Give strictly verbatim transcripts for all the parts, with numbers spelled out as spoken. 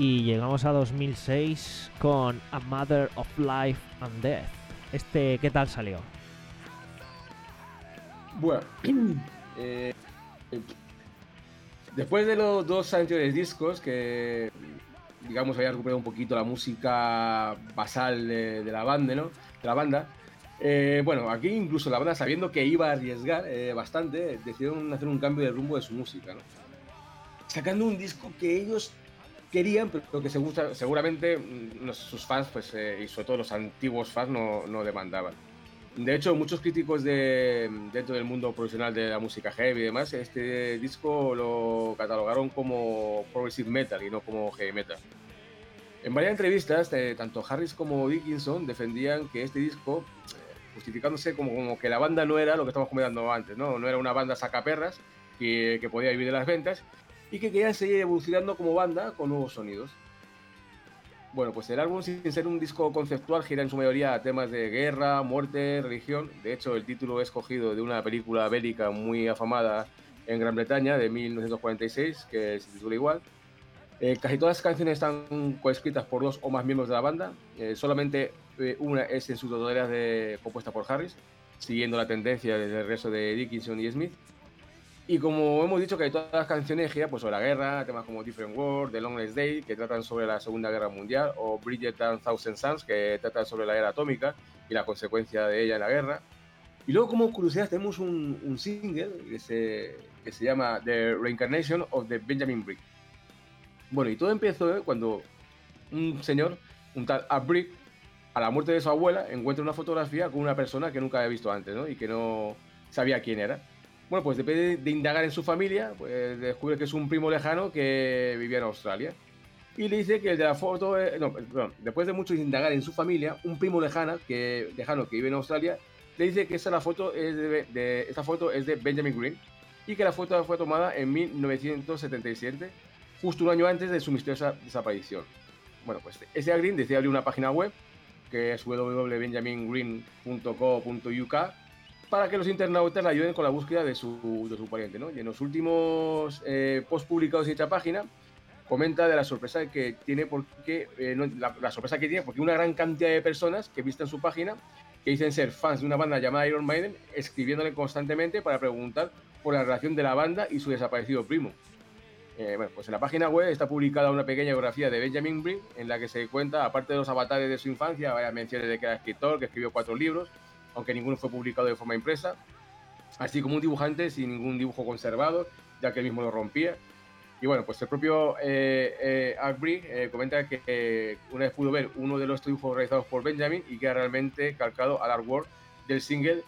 y llegamos a dos mil seis con A Matter of Life and Death. Este, ¿qué tal salió? Bueno, eh, después de los dos anteriores discos que, digamos, había recuperado un poquito la música basal de, de la banda, ¿no? De la banda. Eh, bueno, aquí incluso la banda, sabiendo que iba a arriesgar eh, bastante, decidieron hacer un cambio de rumbo de su música, ¿no? Sacando un disco que ellos querían, pero que segura, seguramente sus fans, pues, eh, y sobre todo los antiguos fans, no, no demandaban. De hecho, muchos críticos de, dentro del mundo profesional de la música heavy y demás, este disco lo catalogaron como progressive metal y no como heavy metal. En varias entrevistas, eh, tanto Harris como Dickinson defendían que este disco, justificándose como, como que la banda no era lo que estamos comentando antes, ¿no? No era una banda sacaperras que, que podía vivir de las ventas y que querían seguir evolucionando como banda con nuevos sonidos. Bueno, pues el álbum, sin ser un disco conceptual, gira en su mayoría a temas de guerra, muerte, religión. De hecho, el título es cogido de una película bélica muy afamada en Gran Bretaña de mil novecientos cuarenta y seis, que se titula igual. Eh, casi todas las canciones están coescritas por dos o más miembros de la banda. Eh, solamente eh, una es en su totalidad de, compuesta por Harris, siguiendo la tendencia del resto de Dickinson y Smith. Y como hemos dicho, que hay todas las canciones giran pues, sobre la guerra, temas como Different World, The Longest Day, que tratan sobre la Segunda Guerra Mundial, o Bridget and Thousand Suns, que tratan sobre la era atómica y la consecuencia de ella en la guerra. Y luego, como curiosidad, tenemos un, un single que se, que se llama The Reincarnation of the Benjamin Brick. Bueno, y todo empezó ¿eh? cuando un señor, un tal Ab Brick, a la muerte de su abuela, encuentra una fotografía con una persona que nunca había visto antes, ¿no? Y que no sabía quién era. Bueno, pues después de, de indagar en su familia, pues descubre que es un primo lejano que vivía en Australia. Y le dice que el de la foto... Eh, no, perdón, después de mucho indagar en su familia, un primo lejano que, lejano que vive en Australia, le dice que esa, la foto es de, de, esta foto es de Benjamin Green y que la foto fue tomada en mil novecientos setenta y siete, justo un año antes de su misteriosa desaparición. Bueno, pues ese Green decide abrir una página web, que es w w w punto benjamin green punto co punto u k, para que los internautas le ayuden con la búsqueda de su, de su pariente, ¿no? Y en los últimos eh, posts publicados en dicha página comenta de la sorpresa que tiene porque eh, no, la, la sorpresa que tiene porque una gran cantidad de personas que visitan su página que dicen ser fans de una banda llamada Iron Maiden, escribiéndole constantemente para preguntar por la relación de la banda y su desaparecido primo. Eh, bueno, pues en la página web está publicada una pequeña biografía de Benjamin Brick en la que se cuenta, aparte de los avatares de su infancia, varias menciones de que era escritor, que escribió cuatro libros, aunque ninguno fue publicado de forma impresa, así como un dibujante sin ningún dibujo conservado, ya que él mismo lo rompía. Y bueno, pues el propio eh, eh, Agbrick eh, comenta que eh, una vez pudo ver uno de los dibujos realizados por Benjamin y que era realmente calcado al artwork del single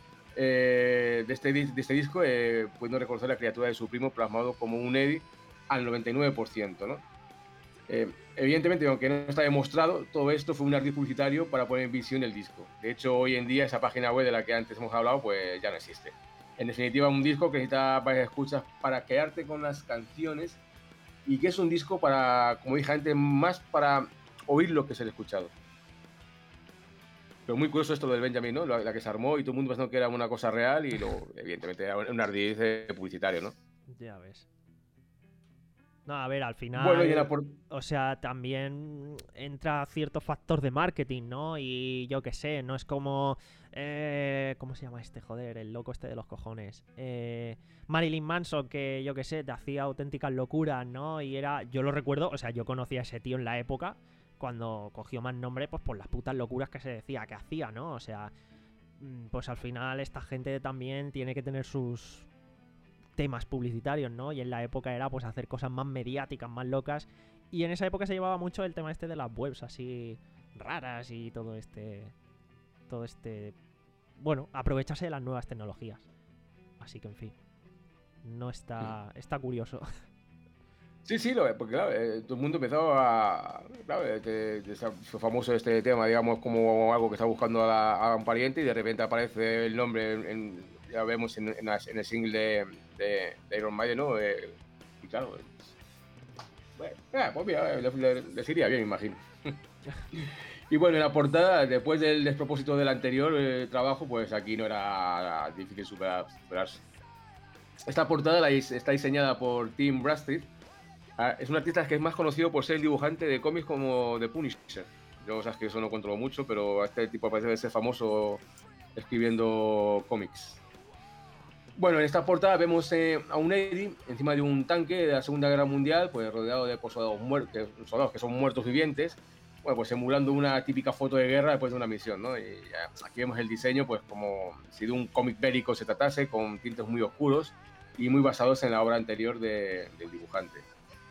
eh, de, este, de este disco, eh, pudiendo reconocer la criatura de su primo plasmado como un Eddie al noventa y nueve por ciento, ¿no? Eh, evidentemente, aunque no está demostrado, todo esto fue un ardid publicitario para poner en visión el disco. De hecho, hoy en día esa página web de la que antes hemos hablado, pues ya no existe. En definitiva, un disco que necesita varias escuchas para quedarte con las canciones y que es un disco para, como dije antes, más para oír lo que se ha escuchado. Pero muy curioso esto del Benjamin, ¿no? La, la que se armó y todo el mundo pensando que era una cosa real y luego, evidentemente, era un ardid publicitario, ¿no? Ya ves. No, a ver, al final, bueno, y en la por... o sea, también entra cierto factor de marketing, ¿no? Y yo qué sé, no es como, eh, ¿cómo se llama este, joder? El loco este de los cojones. Eh, Marilyn Manson, que yo qué sé, te hacía auténticas locuras, ¿no? Y era, yo lo recuerdo, o sea, yo conocí a ese tío en la época, cuando cogió más nombre, pues por las putas locuras que se decía que hacía, ¿no? O sea, pues al final esta gente también tiene que tener sus temas publicitarios, ¿no? Y en la época era pues hacer cosas más mediáticas, más locas. Y en esa época se llevaba mucho el tema este de las webs así raras y todo este... Todo este... Bueno, aprovecharse de las nuevas tecnologías. Así que, en fin. No está... Está curioso. Sí, sí, lo, porque claro, eh, todo el mundo empezó a... Claro, este, este, fue famoso este tema, digamos, como algo que está buscando a, la, a un pariente y de repente aparece el nombre, en, en, ya vemos en, en, en el single de, de, de Iron Maiden, ¿no? Eh, y claro, bueno, eh, pues mira, le, le, le sería bien, imagino. Y bueno, en la portada, después del despropósito del anterior eh, trabajo, pues aquí no era difícil superar, superarse. Esta portada la, está diseñada por Tim Bradstreet, es un artista que es más conocido por ser el dibujante de cómics como The Punisher. Yo sabes que eso no controlo mucho, pero este tipo parece ser famoso escribiendo cómics. Bueno, en esta portada vemos eh, a un Eddie encima de un tanque de la Segunda Guerra Mundial, pues rodeado de pues, soldados, muertos, soldados que son muertos vivientes, bueno, pues emulando una típica foto de guerra después de una misión, ¿no? Y ya, aquí vemos el diseño, pues como si de un cómic bélico se tratase, con tintes muy oscuros y muy basados en la obra anterior de, del dibujante.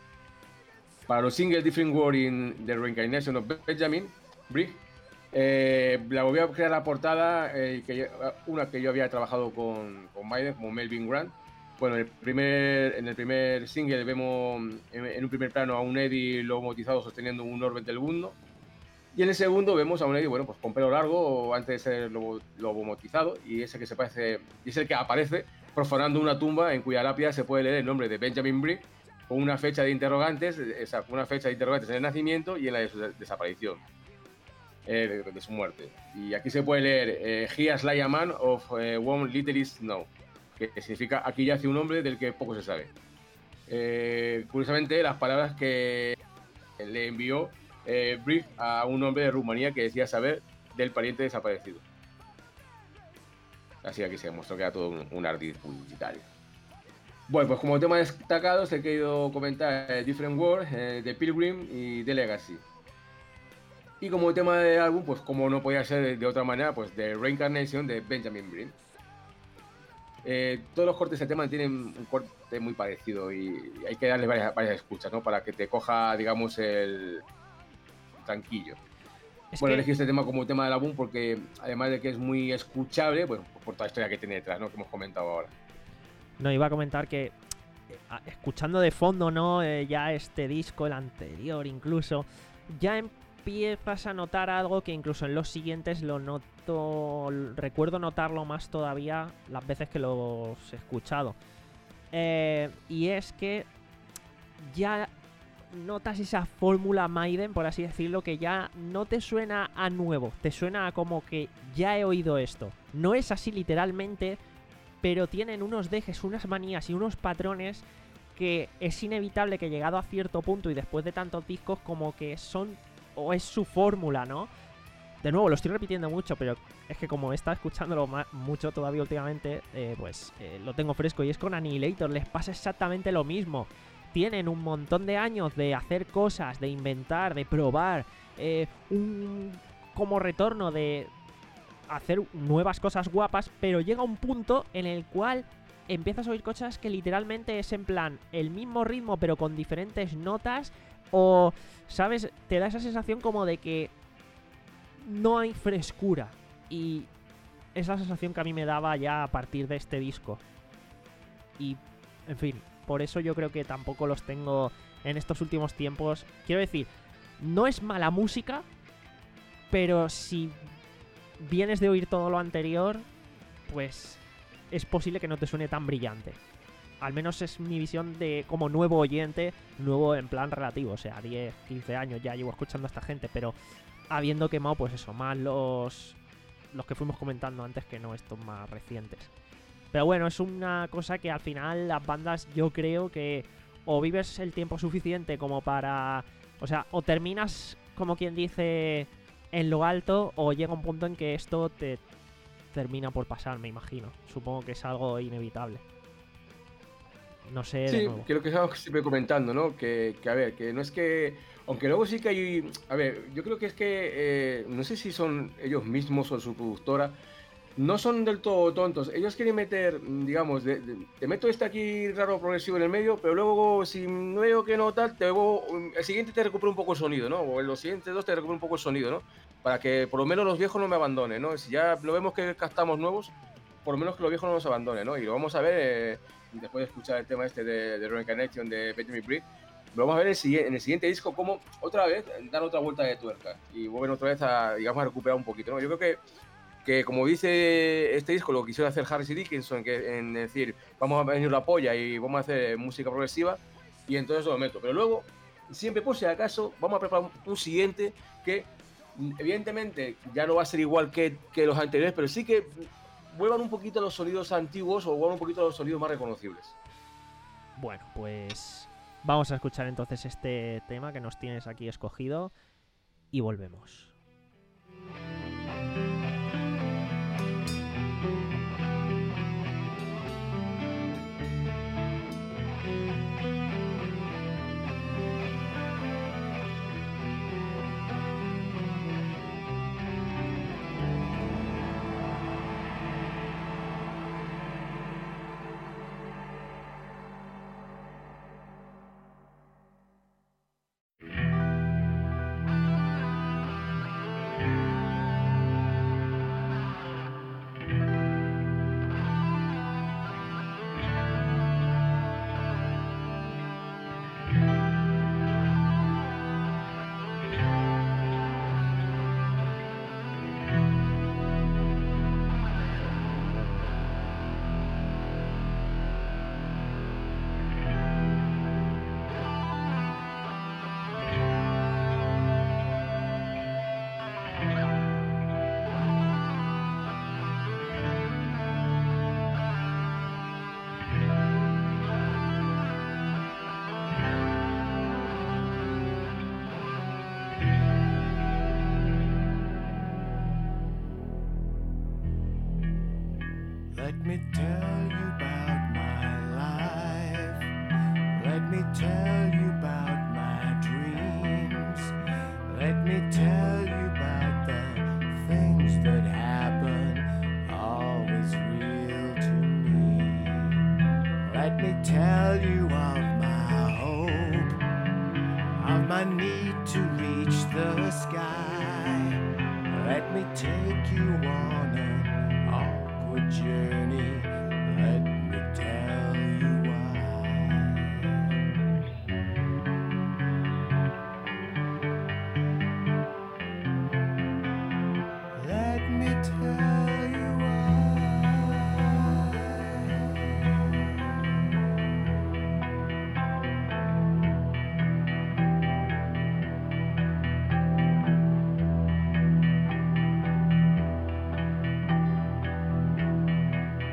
Para los singles Different World in the Reincarnation of Benjamin Briggs, Eh, la volví a crear la portada, eh, que yo, una que yo había trabajado con, con Maiden, como Melvin Grant. Bueno, en el primer, en el primer single vemos en, en un primer plano a un Eddie lobotizado sosteniendo un orbe del mundo. Y en el segundo vemos a un Eddie, bueno, pues con pelo largo, antes de ser lobo, lobotizado, y ese que se parece, y es el que aparece profanando una tumba en cuya lápida se puede leer el nombre de Benjamin Briggs con una fecha de interrogantes, esa, una fecha de interrogantes en el nacimiento y en la de su desaparición. Eh, de, de su muerte. Y aquí se puede leer eh, He has like a man of uh, one little is know, que significa aquí yace un hombre del que poco se sabe. Eh, curiosamente, las palabras que le envió eh, Briggs a un hombre de Rumanía que decía saber del pariente desaparecido. Así que aquí se demostró que era todo un, un ardid publicitario. Bueno, pues como temas destacados he querido comentar eh, Different World, eh, The Pilgrim y The Legacy. Y como tema de álbum, pues como no podía ser de, de otra manera, pues The Reincarnation de Benjamin Briggs. Eh, todos los cortes de tema tienen un corte muy parecido y hay que darle varias, varias escuchas, ¿no? Para que te coja, digamos, el tranquillo. Es bueno, que... elegí este tema como tema del álbum porque además de que es muy escuchable, bueno, por toda la historia que tiene detrás, ¿no? Que hemos comentado ahora. No, iba a comentar que escuchando de fondo, ¿no? Eh, ya este disco, el anterior incluso, ya en empiezas a notar algo que incluso en los siguientes lo noto, recuerdo notarlo más todavía las veces que los he escuchado. Eh, y es que ya notas esa fórmula Maiden, por así decirlo, que ya no te suena a nuevo, te suena a como que ya he oído esto. No es así literalmente, pero tienen unos dejes, unas manías y unos patrones que es inevitable que llegado a cierto punto y después de tantos discos como que son... o es su fórmula, ¿no? De nuevo, lo estoy repitiendo mucho, pero es que como he estado escuchándolo mucho todavía últimamente, eh, pues eh, lo tengo fresco. Y es con Annihilator, les pasa exactamente lo mismo. Tienen un montón de años de hacer cosas, de inventar, de probar, eh, un como retorno de hacer nuevas cosas guapas, pero llega un punto en el cual empiezas a oír cosas que literalmente es en plan el mismo ritmo, pero con diferentes notas. O, ¿sabes? Te da esa sensación como de que no hay frescura. Y es la sensación que a mí me daba ya a partir de este disco. Y, en fin, por eso yo creo que tampoco los tengo en estos últimos tiempos. Quiero decir, no es mala música, pero si vienes de oír todo lo anterior, pues es posible que no te suene tan brillante. Al menos es mi visión de como nuevo oyente, nuevo en plan relativo, o sea, diez, quince años ya llevo escuchando a esta gente, pero habiendo quemado, pues eso, más los, los que fuimos comentando antes que no estos más recientes. Pero bueno, es una cosa que al final las bandas yo creo que o vives el tiempo suficiente como para... O sea, o terminas, como quien dice, en lo alto, o llega un punto en que esto te termina por pasar, me imagino. Supongo que es algo inevitable. No sé, sí, de nuevo. Creo que es algo que siempre comentando, ¿no? Que, que, a ver, que no es que... Aunque luego sí que hay... A ver, yo creo que es que... Eh, no sé si son ellos mismos o su productora. No son del todo tontos. Ellos quieren meter, digamos, de, de, te meto este aquí raro progresivo en el medio, pero luego si no veo que no tal, te luego, el siguiente te recupera un poco el sonido, ¿no? O en los siguientes dos te recupera un poco el sonido, ¿no? Para que por lo menos los viejos no me abandonen, ¿no? Si ya lo vemos que captamos nuevos, por lo menos que los viejos no nos abandonen, ¿no? Y lo vamos a ver... Eh, después de escuchar el tema este de, de Reincarnation de Benjamin Briggs, lo vamos a ver en el, en el siguiente disco como otra vez dan otra vuelta de tuerca y vuelven otra vez a, digamos, a recuperar un poquito, ¿no? Yo creo que, que como dice este disco, lo que quiso hacer Harris y Dickinson, que en decir, vamos a venir la polla y vamos a hacer música progresiva, y entonces lo meto. Pero luego, siempre por si acaso, vamos a preparar un, un siguiente que, evidentemente, ya no va a ser igual que, que los anteriores, pero sí que vuelvan un poquito los sonidos antiguos o vuelvan un poquito los sonidos más reconocibles. Bueno, pues Vamos a escuchar entonces este tema que nos tienes aquí escogido y volvemos. Let me tell you about my life. Let me tell you about my dreams. Let me tell you about the things that happen, always real to me. Let me tell you of my hope, of my need to reach the sky. Let me take you on an awkward journey. Let me tell you why. Let me tell you why.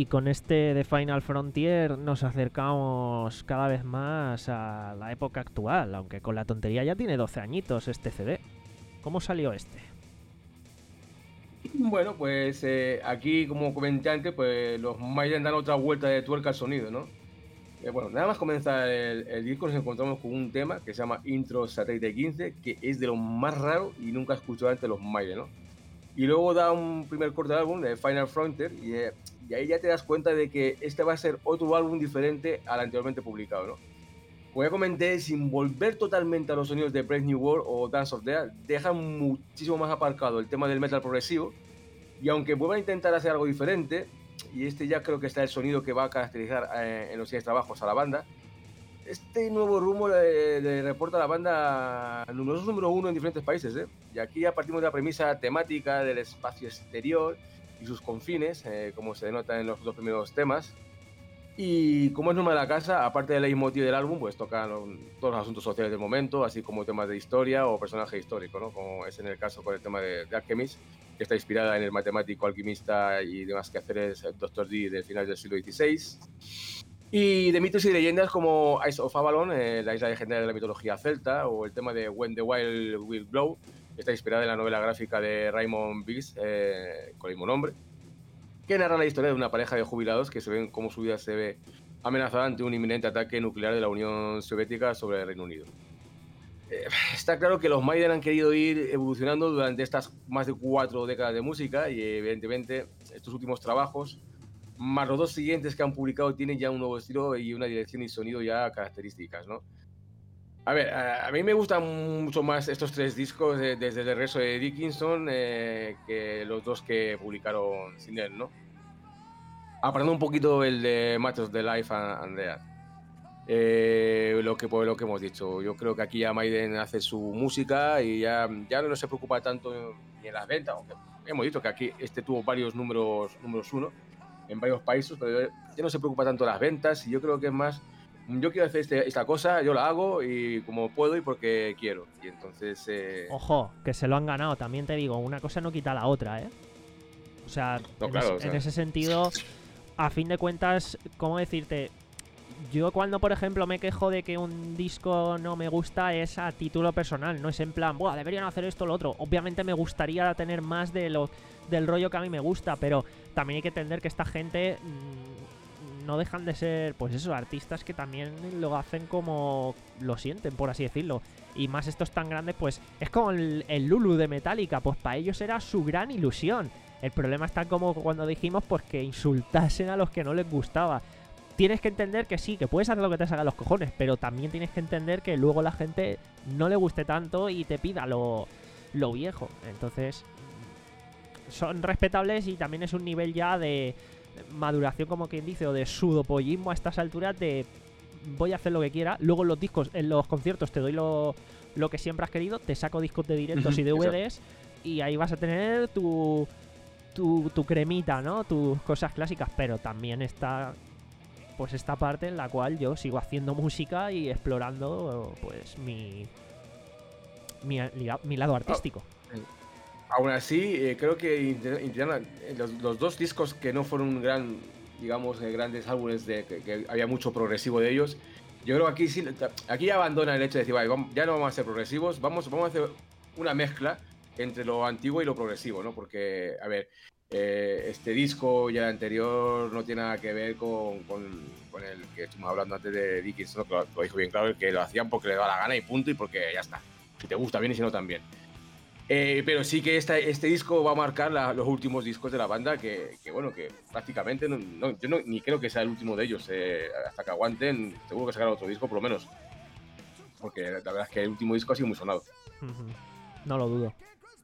Y con este de Final Frontier nos acercamos cada vez más a la época actual, aunque con la tontería ya tiene doce añitos este C D. ¿Cómo salió este? Bueno, pues eh, aquí, como comenté antes, pues los Maiden dan otra vuelta de tuerca al sonido, ¿no? Eh, bueno, nada más comenzar el, el disco nos encontramos con un tema que se llama Intro Satellite quince, que es de lo más raro y nunca he escuchado antes los Maiden, ¿no? Y luego da un primer corte de álbum de Final Frontier y, eh, y ahí ya te das cuenta de que este va a ser otro álbum diferente al anteriormente publicado, ¿no? Como ya comenté, sin volver totalmente a los sonidos de Brave New World o Dance of Death, dejan muchísimo más aparcado el tema del metal progresivo, y aunque vuelvan a intentar hacer algo diferente, y este ya creo que está el sonido que va a caracterizar eh, en los siguientes trabajos a la banda, este nuevo rumbo le, le reporta a la banda numerosos número uno en diferentes países, ¿eh? Y aquí ya partimos de la premisa temática del espacio exterior y sus confines, eh, como se denota en los dos primeros temas. Y como es norma de la casa, aparte del leitmotiv del álbum, pues tocan todos los asuntos sociales del momento, así como temas de historia o personaje histórico, ¿no? Como es en el caso con el tema de, de Alchemist, que está inspirada en el matemático, alquimista y demás quehaceres doctor Dee del final del siglo dieciséis. Y de mitos y leyendas como Ice of Avalon, eh, la isla legendaria de la mitología celta, o el tema de When the Wild Will Blow, que está inspirada en la novela gráfica de Raymond Biggs, eh, con el mismo nombre, que narra la historia de una pareja de jubilados que se ven cómo su vida se ve amenazada ante un inminente ataque nuclear de la Unión Soviética sobre el Reino Unido. Eh, está claro que los Maiden han querido ir evolucionando durante estas más de cuatro décadas de música y evidentemente estos últimos trabajos, más los dos siguientes que han publicado, tienen ya un nuevo estilo y una dirección y sonido ya características, ¿no? A ver, a, a mí me gustan mucho más estos tres discos eh, desde el regreso de Dickinson eh, que los dos que publicaron sin él, ¿no? Apartando un poquito el de Matters of the Life and, and Death. Eh, lo, que, pues, lo que hemos dicho, yo creo que aquí ya Maiden hace su música y ya, ya no se preocupa tanto ni en las ventas, aunque hemos dicho que aquí este tuvo varios números, números uno en varios países, pero ya no se preocupa tanto las ventas y yo creo que es más, yo quiero hacer este, esta cosa, yo la hago y como puedo y porque quiero. Y entonces... Eh... Ojo, que se lo han ganado, también te digo, una cosa no quita la otra, ¿eh? O sea, no, en, claro, es, o sea... en ese sentido, a fin de cuentas, ¿cómo decirte? Yo cuando, por ejemplo, me quejo de que un disco no me gusta es a título personal, no es en plan, buah, deberían hacer esto o lo otro. Obviamente me gustaría tener más de lo, del rollo que a mí me gusta, pero también hay que entender que esta gente mmm, no dejan de ser, pues eso, artistas que también lo hacen como lo sienten, por así decirlo. Y más estos tan grandes, pues es como el, el Lulu de Metallica, pues para ellos era su gran ilusión. El problema está como cuando dijimos, pues que insultasen a los que no les gustaba. Tienes que entender que sí, que puedes hacer lo que te salga a los cojones, pero también tienes que entender que luego la gente no le guste tanto y te pida lo, lo viejo. Entonces, son respetables y también es un nivel ya de maduración, como quien dice, o de sudopollismo a estas alturas de voy a hacer lo que quiera. Luego en los discos, en los conciertos te doy lo, lo que siempre has querido, te saco discos de directos y D V Ds y ahí vas a tener tu, tu, tu cremita, ¿no? Tus cosas clásicas, pero también está... pues esta parte en la cual yo sigo haciendo música y explorando pues mi mi, mi lado artístico. Aún así, eh, creo que los, los dos discos que no fueron un gran, digamos, eh, grandes álbumes, de que, que había mucho progresivo de ellos, yo creo que aquí sí, aquí ya abandona el hecho de decir, vale, vamos, ya no vamos a ser progresivos, vamos, vamos a hacer una mezcla entre lo antiguo y lo progresivo, ¿no? Porque, a ver, Eh, este disco y el anterior no tiene nada que ver con, con, con el que estuvimos hablando antes de Dickinson, que lo, lo dijo bien claro, el que lo hacían porque le daba la gana y punto, y porque ya está. Si te gusta bien y si no también. Eh, pero sí que esta, este disco va a marcar la, los últimos discos de la banda, que, que bueno, que prácticamente, no, no, yo no, ni creo que sea el último de ellos. Eh, hasta que aguanten, seguro que sacarán otro disco por lo menos. Porque la verdad es que el último disco ha sido muy sonado. No lo dudo.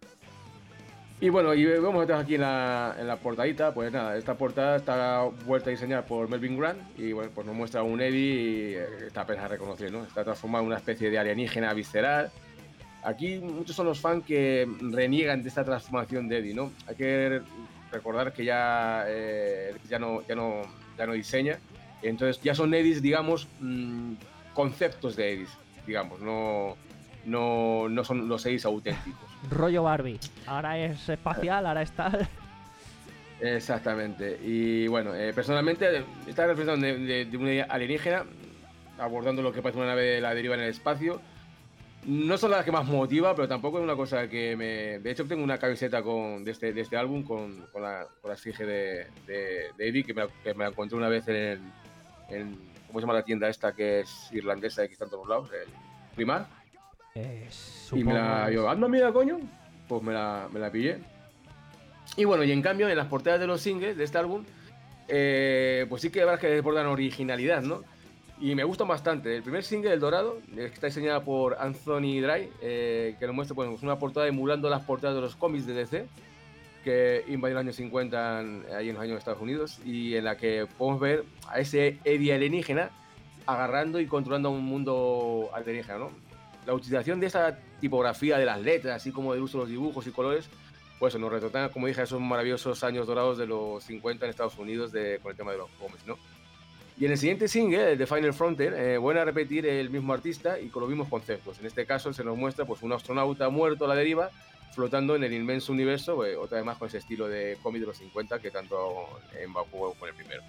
Y bueno, y vemos aquí en la, en la portadita, pues nada, esta portada está vuelta a diseñar por Melvin Grant y bueno, pues nos muestra un Eddie y está apenas reconocido, ¿no? Está transformado en una especie de alienígena visceral. Aquí muchos son los fans que reniegan de esta transformación de Eddie, ¿no? Hay que recordar que ya, eh, ya, no, ya, no, ya no diseña, entonces ya son Eddies, digamos, mmm, conceptos de Eddies, digamos, no, no, no son los Eddies auténticos. Rollo Barbie. Ahora es espacial, ahora está... Exactamente. Y bueno, eh, personalmente, esta reflexión de, de, de una alienígena, abordando lo que parece una nave de la deriva en el espacio, no son las que más motiva, pero tampoco es una cosa que me... De hecho, tengo una camiseta con, de, este, de este álbum con, con, la, con la esfinge de, de, de Eddie, que me, la, que me la encontré una vez en, en... ¿Cómo se llama la tienda esta que es irlandesa y que está en todos lados? El Primar. Eh, Y me la... Yo, anda, mira, coño. Pues me la, me la pillé. Y bueno, y en cambio, en las portadas de los singles de este álbum, eh, pues sí que habrá que desbordan originalidad, ¿no? Y me gusta bastante. El primer single, El Dorado, que está diseñada por Anthony Dry, eh, que nos muestra pues, una portada emulando las portadas de los cómics de D C, que invadieron los años cincuenta ahí en los años de Estados Unidos, y en la que podemos ver a ese Eddie alienígena agarrando y controlando un mundo alienígena, ¿no? La utilización de esa tipografía de las letras, así como del uso de los dibujos y colores, pues nos retratan, como dije, esos maravillosos años dorados de los cincuenta en Estados Unidos de, con el tema de los cómics, ¿no? Y en el siguiente single, el de Final Frontier, eh, vuelve a repetir el mismo artista y con los mismos conceptos. En este caso se nos muestra pues, un astronauta muerto a la deriva, flotando en el inmenso universo, eh, otra vez más con ese estilo de cómic de los cincuenta que tanto embaucó con el primero.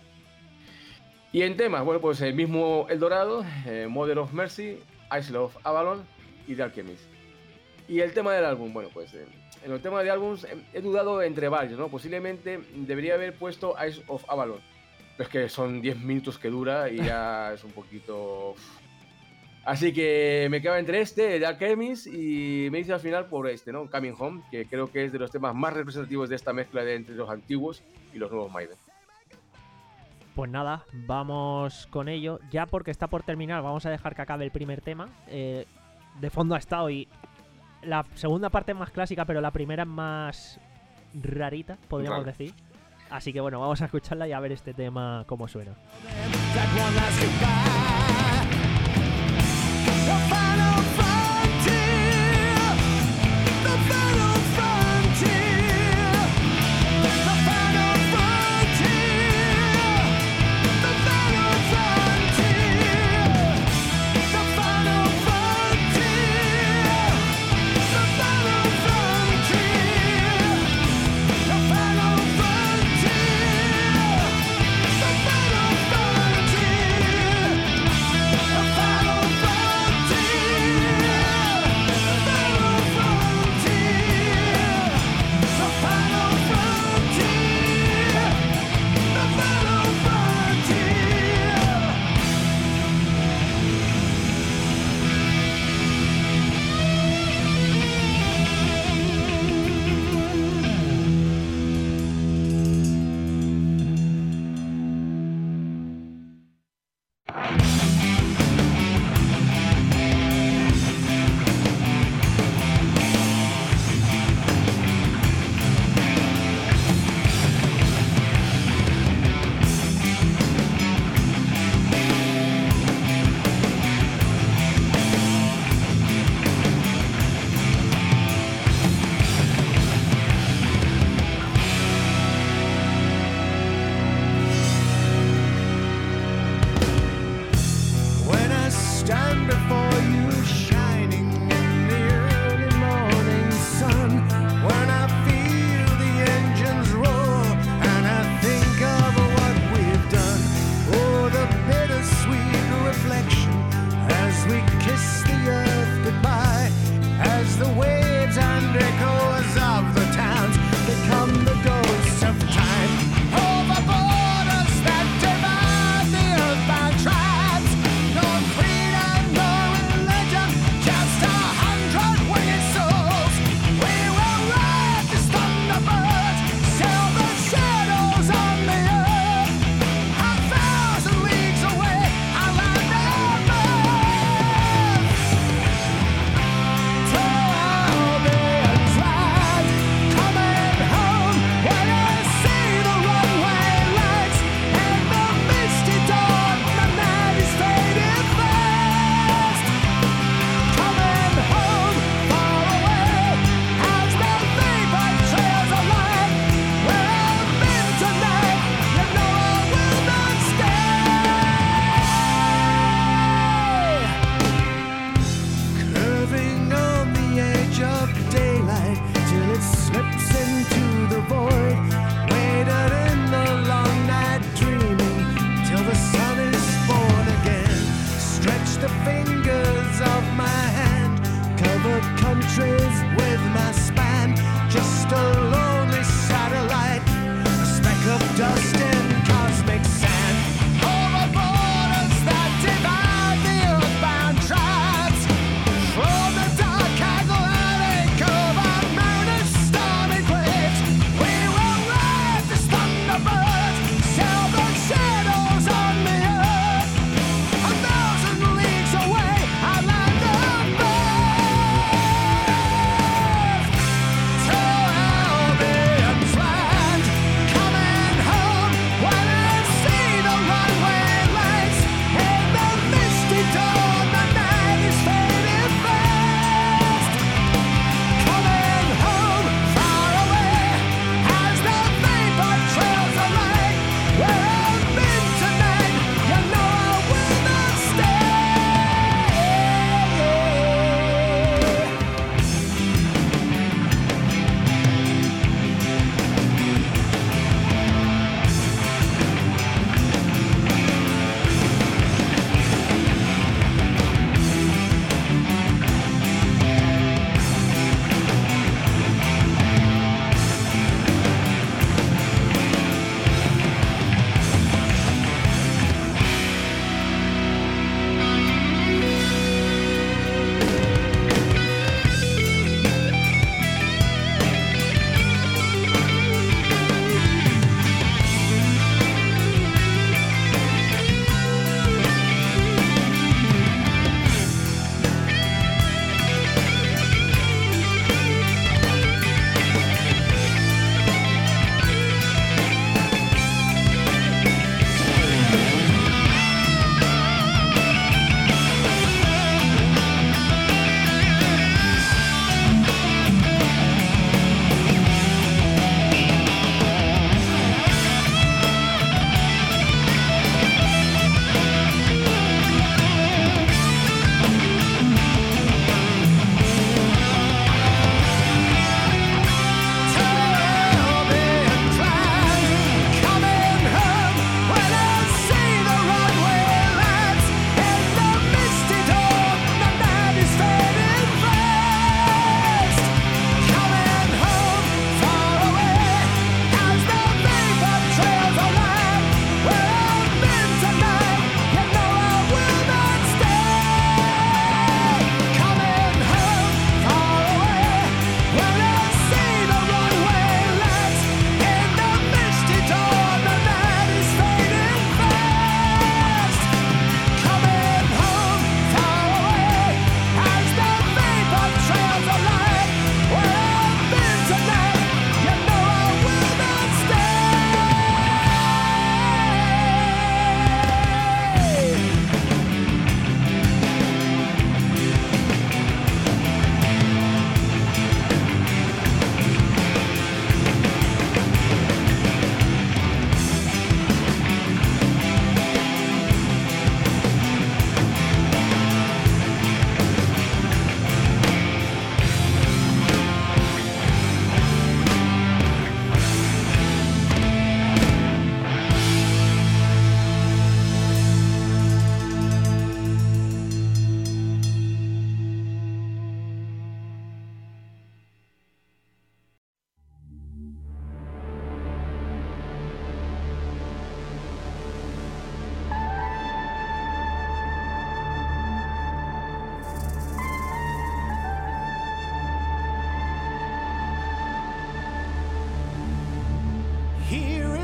Y en temas, bueno, pues el mismo El Dorado, eh, Mother of Mercy, Isle of Avalon y The Alchemist. Y el tema del álbum, bueno, pues eh, en el tema de álbums eh, he dudado entre varios, ¿no? Posiblemente debería haber puesto Isle of Avalon. Pero es que son diez minutos que dura y ya es un poquito... Así que me quedaba entre este, The Alchemist, y me hice al final por este, ¿no? Coming Home, que creo que es de los temas más representativos de esta mezcla de entre los antiguos y los nuevos Maiden. Pues nada, vamos con ello. Ya porque está por terminar, vamos a dejar que acabe el primer tema. Eh, de fondo ha estado y la segunda parte es más clásica, pero la primera es más rarita, podríamos Raro. decir. Así que bueno, vamos a escucharla y a ver este tema cómo suena. That one last goodbye. The final frontier. The final frontier. The final frontier. The final frontier. The final frontier. The final frontier. The final frontier. The final frontier.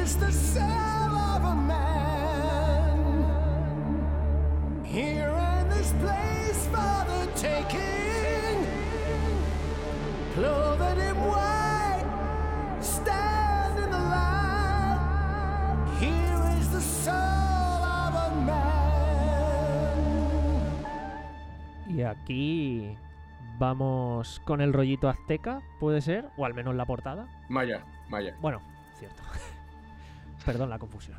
is the soul of a man. Here in this place for the taking, clothed in white, stand in the light. Here is the soul of a man. Y aquí vamos con el rollito azteca, ¿puede ser? O al menos la portada. Maya, Maya. Bueno, cierto. Perdón la confusión.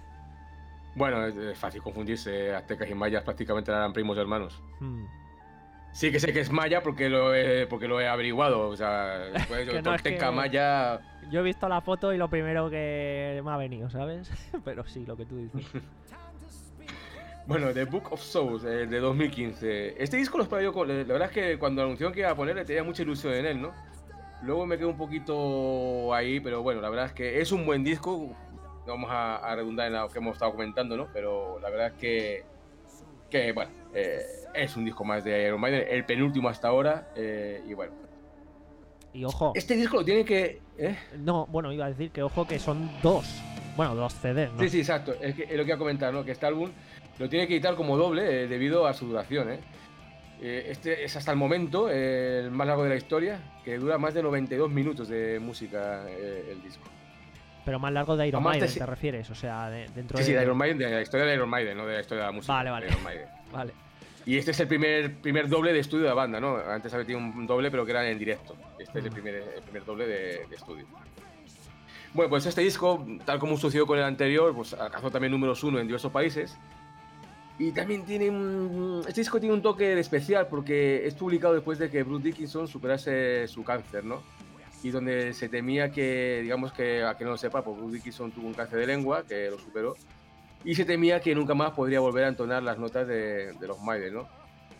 Bueno, es, es fácil confundirse. Aztecas y mayas prácticamente eran primos hermanos. Hmm. Sí que sé que es maya porque lo he, porque lo he averiguado. O sea, pues, Que no es Tolteca, que- maya. Yo he visto la foto y lo primero que me ha venido, ¿sabes? Pero sí, lo que tú dices. Bueno, The Book of Souls, eh, de dos mil quince. Este disco lo esperaba yo. con- La verdad es que cuando anunciaron que iba a ponerle tenía mucha ilusión en él, ¿no? Luego me quedé un poquito ahí, pero bueno, la verdad es que es un buen disco. No vamos a, a redundar en lo que hemos estado comentando, ¿no? Pero la verdad es que, que bueno, eh, es un disco más de Iron Maiden, el penúltimo hasta ahora, eh, y bueno. Y ojo, Este disco lo tiene que... ¿eh? no, bueno, iba a decir que ojo que son dos. Bueno, dos C Ds, ¿no? Sí, sí, exacto. Es, que, es lo que iba a comentar, ¿no? Que este álbum lo tiene que editar como doble eh, debido a su duración, ¿eh? Eh, Este es hasta el momento eh, el más largo de la historia, que dura más de noventa y dos minutos de música eh, el disco. Pero más largo de Iron Además, Maiden, te- te refieres, o sea, de- dentro Sí, de... sí, de Iron Maiden, de la historia de Iron Maiden, no de la historia de la música. Vale, vale. de Iron Maiden. Vale. Y este es el primer, primer doble de estudio de la banda, ¿no? Antes había tenido un doble, pero que era en directo. Este es el Mm. primer, el primer doble de, de estudio. Bueno, pues este disco, tal como sucedió con el anterior, pues alcanzó también números uno en diversos países. Y también tiene un... Este disco tiene un toque de especial porque es publicado después de que Bruce Dickinson superase su cáncer, ¿no? Y donde se temía que, digamos que, a que no lo sepa, pues Bruce Dickinson tuvo un cáncer de lengua, que lo superó, y se temía que nunca más podría volver a entonar las notas de, de los Maiden, ¿no?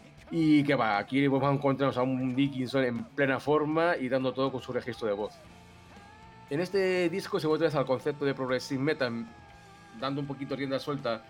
Y que va, aquí vamos a encontrarnos a un Dickinson en plena forma y dando todo con su registro de voz. En este disco se vuelve al concepto de Progressive Metal, dando un poquito rienda suelta,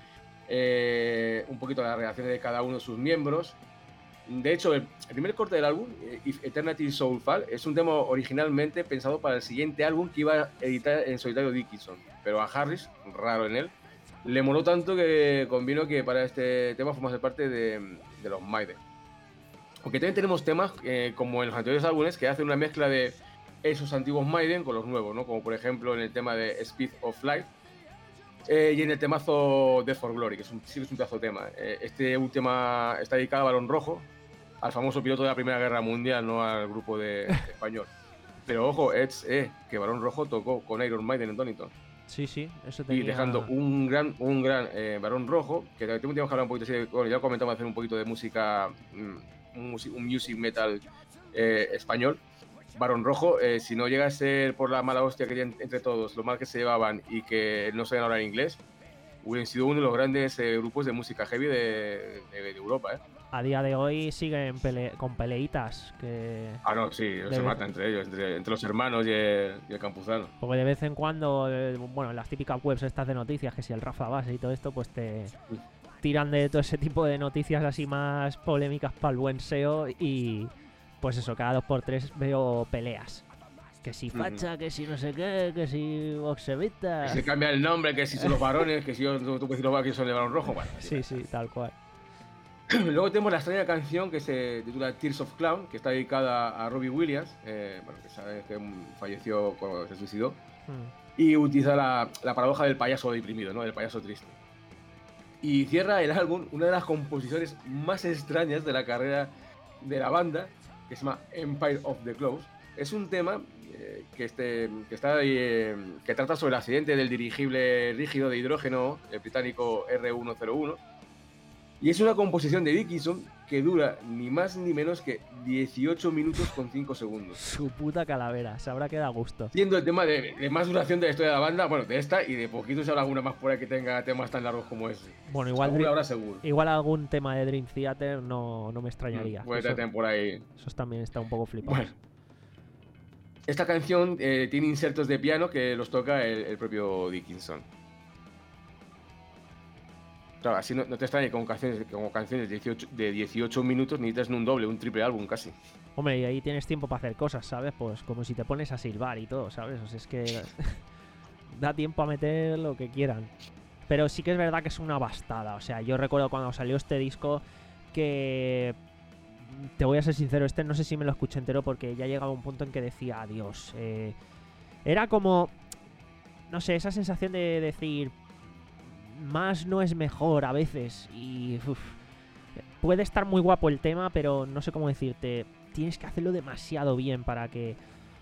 eh, un poquito a las reacciones de cada uno de sus miembros. De hecho, el, el primer corte del álbum, eh, If Eternity Soulfall, es un tema originalmente pensado para el siguiente álbum que iba a editar en solitario Dickinson, pero a Harris, raro en él, le moló tanto que convino que para este tema formase parte de, de los Maiden. Aunque también tenemos temas, eh, como en los anteriores álbumes, que hacen una mezcla de esos antiguos Maiden con los nuevos, ¿no? Como por ejemplo en el tema de Speed of Light, eh, y en el temazo Death for Glory, que es un, sí que es un pedazo de tema. Eh, este último está dedicado a Barón Rojo, al famoso piloto de la Primera Guerra Mundial, no al grupo de, de español. Pero ojo, es eh, que Barón Rojo tocó con Iron Maiden en Donington. Sí, sí, eso Y tenía... dejando un gran, un gran eh, Barón Rojo, que tenemos que hablar un poquito así de, bueno, ya comentamos hacer un poquito de música, mm, un, music, un music metal eh, español. Barón Rojo, eh, si no llega a ser por la mala hostia que tienen entre todos, lo mal que se llevaban y que no sabían hablar inglés, hubieran sido uno de los grandes eh, grupos de música heavy de, de, de Europa, ¿eh? A día de hoy siguen pele- con peleitas, que... Ah, no, sí, se vez- matan entre ellos, entre, entre los hermanos y el, y el campuzano. Porque de vez en cuando, eh, bueno, en las típicas webs estas de noticias, que si el Rafa Base y todo esto, pues te tiran de todo ese tipo de noticias así más polémicas para el buen S E O y pues eso, cada dos por tres veo peleas. Que si facha, que si no sé qué, que si boxevita. Se cambia el nombre, que si son los varones, que si yo, tú puedes decir los varones que son de Barón Rojo, bueno. Sí, sí, tal cual. Luego tenemos la extraña canción que se titula Tears of Clown, que está dedicada a Robbie Williams, eh, bueno, que sabes que falleció cuando se suicidó, Hmm. y utiliza la, la paradoja del payaso deprimido, ¿no? Del payaso triste. Y cierra el álbum una de las composiciones más extrañas de la carrera de la banda, que se llama Empire of the Clouds. Es un tema eh, que, este, que, está, eh, que trata sobre el accidente del dirigible rígido de hidrógeno, el británico R ciento uno. Y es una composición de Dickinson que dura ni más ni menos que dieciocho minutos con cinco segundos. Su puta calavera, se habrá quedado a gusto. Siendo el tema de, de más duración de la historia de la banda, bueno, de esta y de poquito se habrá alguna más por ahí que tenga temas tan largos como ese. Bueno, igual, Seguro Dream- habrá seguro. igual algún tema de Dream Theater no, no me extrañaría. Puede Eso- tener por ahí. Esos también está un poco flipados. Bueno, esta canción eh, tiene insertos de piano que los toca el, el propio Dickinson. Claro, así no, no te extrañe como canciones, como canciones de, dieciocho, de dieciocho minutos necesitas un doble, un triple álbum casi. Hombre, y ahí tienes tiempo para hacer cosas, ¿sabes? Pues como si te pones a silbar y todo, ¿sabes? O sea, es que da tiempo a meter lo que quieran. Pero sí que es verdad que es una bastada. O sea, yo recuerdo cuando salió este disco que... Te voy a ser sincero, este no sé si me lo escuché entero porque ya llegaba un punto en que decía adiós. Eh, era como... No sé, esa sensación de decir... Más no es mejor a veces. Y... Uf, puede estar muy guapo el tema, pero no sé cómo decirte. Tienes que hacerlo demasiado bien para que...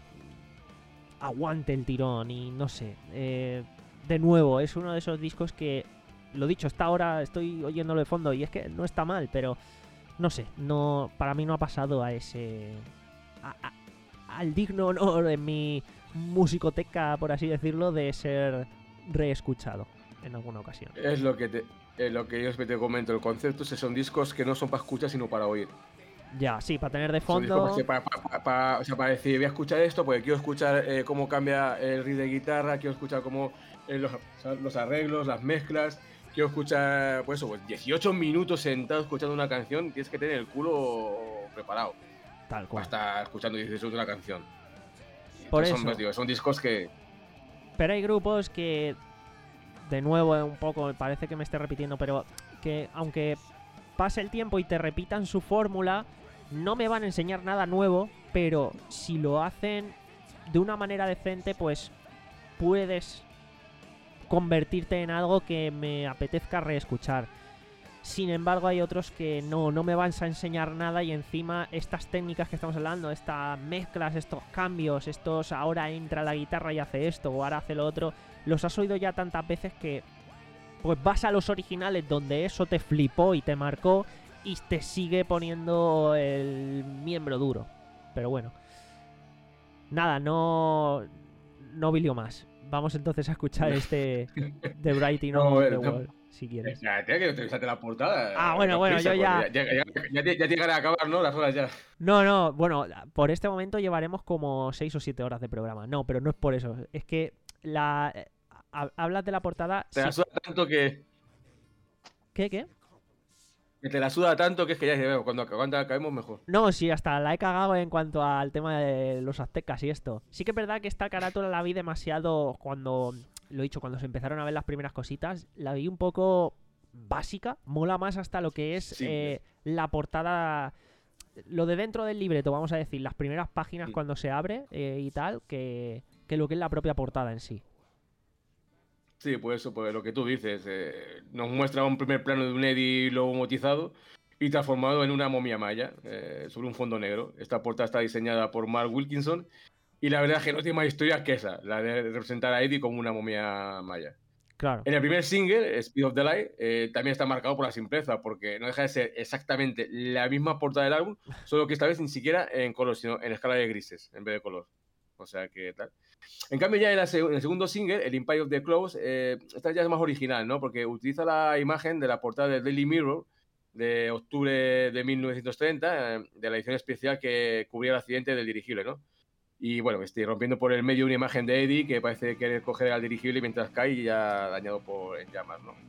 aguante el tirón y no sé. Eh, de nuevo, es uno de esos discos que... Lo dicho, hasta ahora estoy oyéndolo de fondo y es que no está mal, pero... No sé, no, para mí no ha pasado a ese... A, a, al digno honor en mi musicoteca, por así decirlo, de ser reescuchado en alguna ocasión. Es lo que te, es lo que yo te comento, el concepto es que son discos que no son para escuchar, sino para oír. Ya, sí, para tener de Son discos fondo... para, para, para, para, o sea, para decir, voy a escuchar esto, porque quiero escuchar eh, cómo cambia el riff de guitarra, quiero escuchar cómo eh, los, los arreglos, las mezclas... Quiero escuchar, pues eso, pues dieciocho minutos sentado escuchando una canción, tienes que tener el culo preparado. Tal cual. Para estar escuchando dieciocho minutos una canción. Por Entonces eso. Son, pues, digo, son discos que... Pero hay grupos que, de nuevo, un poco, parece que me esté repitiendo, pero que aunque pase el tiempo y te repitan su fórmula, no me van a enseñar nada nuevo, pero si lo hacen de una manera decente, pues puedes... convertirte en algo que me apetezca reescuchar. Sin embargo, hay otros que no, no me van a enseñar nada y encima estas técnicas que estamos hablando, estas mezclas, estos cambios, estos ahora entra la guitarra y hace esto o ahora hace lo otro, los has oído ya tantas veces que pues vas a los originales donde eso te flipó y te marcó y te sigue poniendo el miembro duro. Pero bueno. Nada, no... No bilio más. Vamos entonces a escuchar este The Writing No, on eh, the no. Wall, si quieres. Ya, tía, que no te usaste la portada. Ah, bueno, No bueno, prisa, yo ya- porque Ya, ya, ya, ya, te- ya te llegará a acabar, ¿no? Las horas ya. No, no, bueno, por este momento llevaremos como seis o siete horas de programa. No, pero no es por eso. Es que la... eh, ha- Hablas de la portada... Te la sí- suda tanto que... ¿Qué, qué? que te la suda tanto que es que ya dices, cuando, cuando acabemos mejor. No, sí, hasta la he cagado en cuanto al tema de los aztecas y esto. Sí que es verdad que esta carátula la vi demasiado cuando... Lo he dicho, cuando se empezaron a ver las primeras cositas, la vi un poco básica. Mola más hasta lo que es Sí. eh, la portada... Lo de dentro del libreto, vamos a decir, las primeras páginas Sí. cuando se abre eh, y tal, que, que lo que es la propia portada en sí. Sí, pues eso, pues lo que tú dices. eh, nos muestra un primer plano de un Eddie lobotizado y transformado en una momia maya eh, sobre un fondo negro. Esta portada está diseñada por Mark Wilkinson y la verdad es que no tiene más historia que esa, la de representar a Eddie como una momia maya. Claro. En el primer single, Speed of the Light, eh, también está marcado por la simpleza, porque no deja de ser exactamente la misma portada del álbum, solo que esta vez ni siquiera en color, sino en escala de grises, en vez de color. O sea que tal. En cambio, ya en, la seg- en el segundo single, el Empire of the Clothes, eh, esta ya es más original, ¿no? Porque utiliza la imagen de la portada del Daily Mirror de octubre de mil novecientos treinta, eh, de la edición especial que cubría el accidente del dirigible, ¿no? Y bueno, estoy rompiendo por el medio una imagen de Eddie que parece querer coger al dirigible mientras cae y ya dañado por en llamas, ¿no?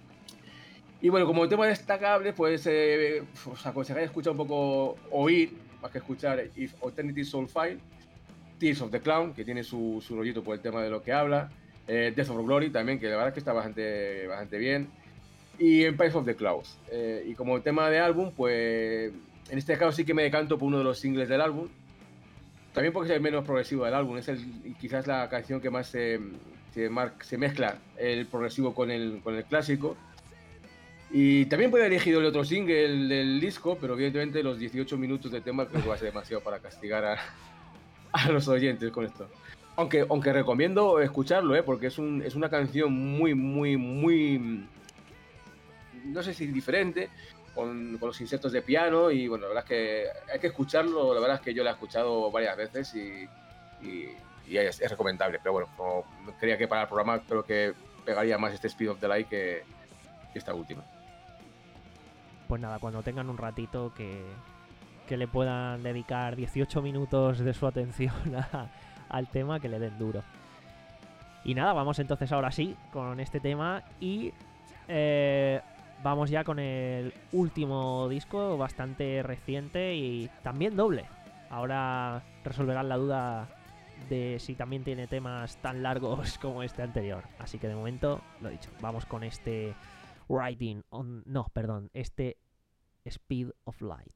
Y bueno, como tema destacable, pues eh, os aconsejaría escuchar un poco, oír, más que escuchar If Eternity Soul File, Tears of the Clown, que tiene su, su rollito por el tema de lo que habla, eh, Death of Glory también, que la verdad es que está bastante, bastante bien, y Empire of the Clouds. Eh, y como tema de álbum, pues en este caso sí que me decanto por uno de los singles del álbum, también porque es el menos progresivo del álbum, es el, quizás la canción que más se, se, mar, se mezcla el progresivo con el, con el clásico. Y también puede haber elegido el otro single del disco, pero evidentemente los dieciocho minutos de tema creo que va a ser demasiado para castigar a, a los oyentes con esto. Aunque, aunque recomiendo escucharlo, ¿eh? Porque es, un, es una canción muy, muy, muy... no sé si diferente, con, con los insertos de piano y bueno, la verdad es que hay que escucharlo, la verdad es que yo la he escuchado varias veces y, y, y es, es recomendable, pero bueno, como creía que para el programa creo que pegaría más este Speed of the Light que, que esta última. Pues nada, cuando tengan un ratito que, que le puedan dedicar dieciocho minutos de su atención a, al tema, que le den duro. Y nada, vamos entonces ahora sí con este tema y eh, vamos ya con el último disco, bastante reciente y también doble. Ahora resolverán la duda de si también tiene temas tan largos como este anterior. Así que de momento, lo dicho, vamos con este Riding on... No, perdón, este Speed of Light.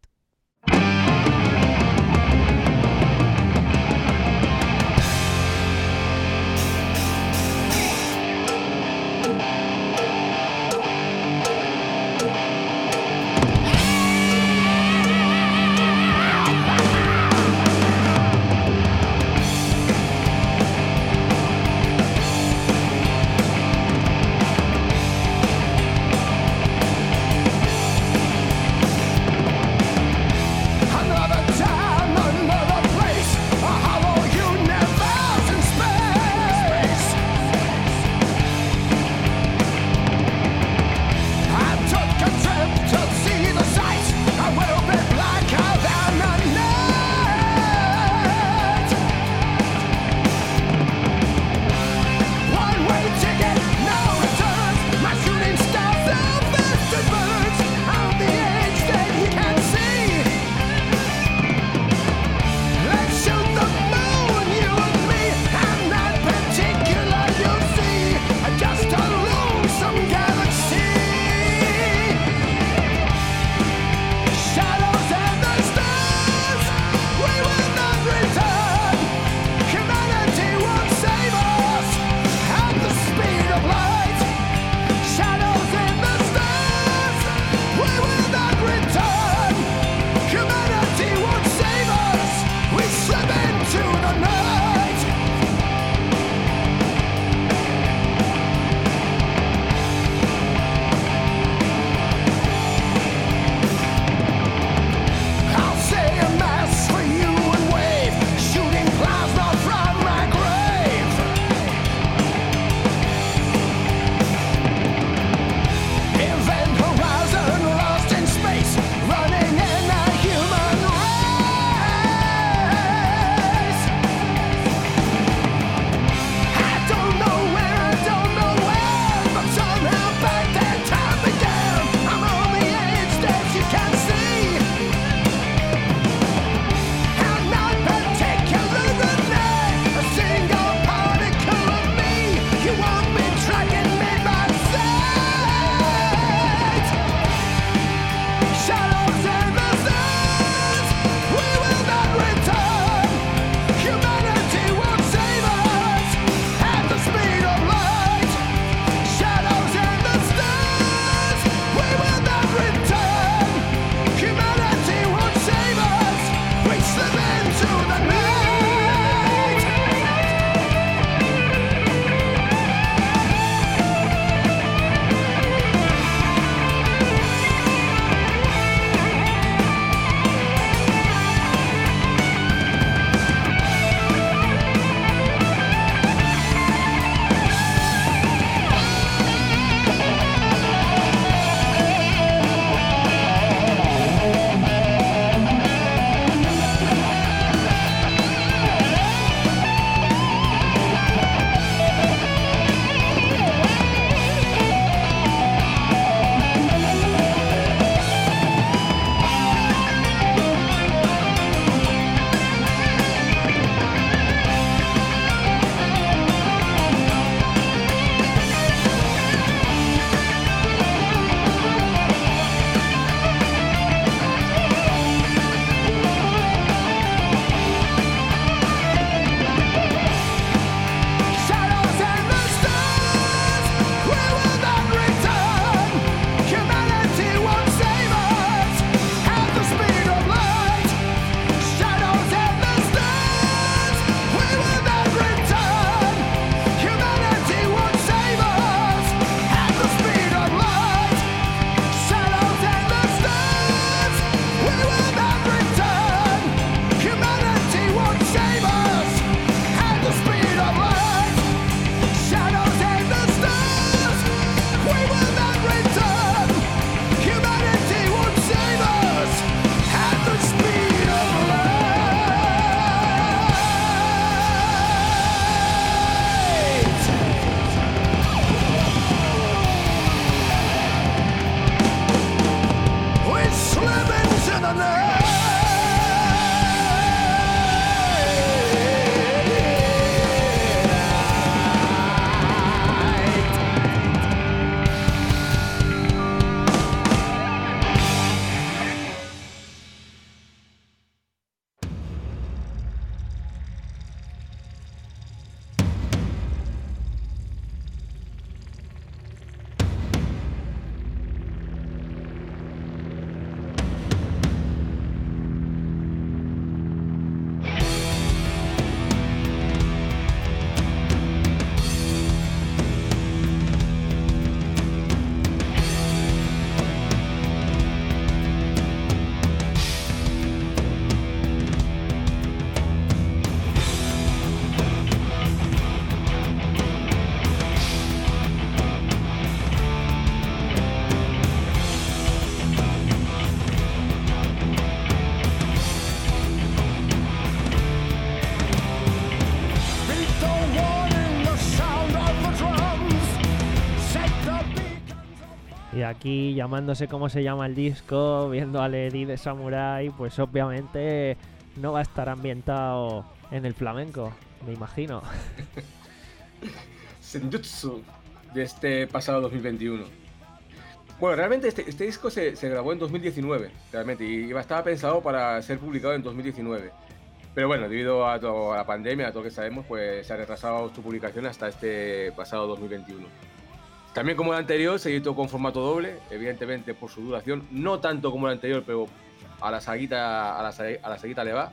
Thank desde aquí, llamándose como se llama el disco, viendo a Lady de Samurai, pues obviamente no va a estar ambientado en el flamenco, me imagino. Senjutsu, de este pasado dos mil veintiuno. Bueno, realmente este, este disco se, se grabó en dos mil diecinueve, realmente, y iba, estaba pensado para ser publicado en dos mil diecinueve. Pero bueno, debido a, todo, a la pandemia, a todo lo que sabemos, pues se ha retrasado su publicación hasta este pasado dos mil veintiuno. También como el anterior, se editó con formato doble, evidentemente por su duración, no tanto como el anterior, pero a la saguita, a la, a la saguita le va.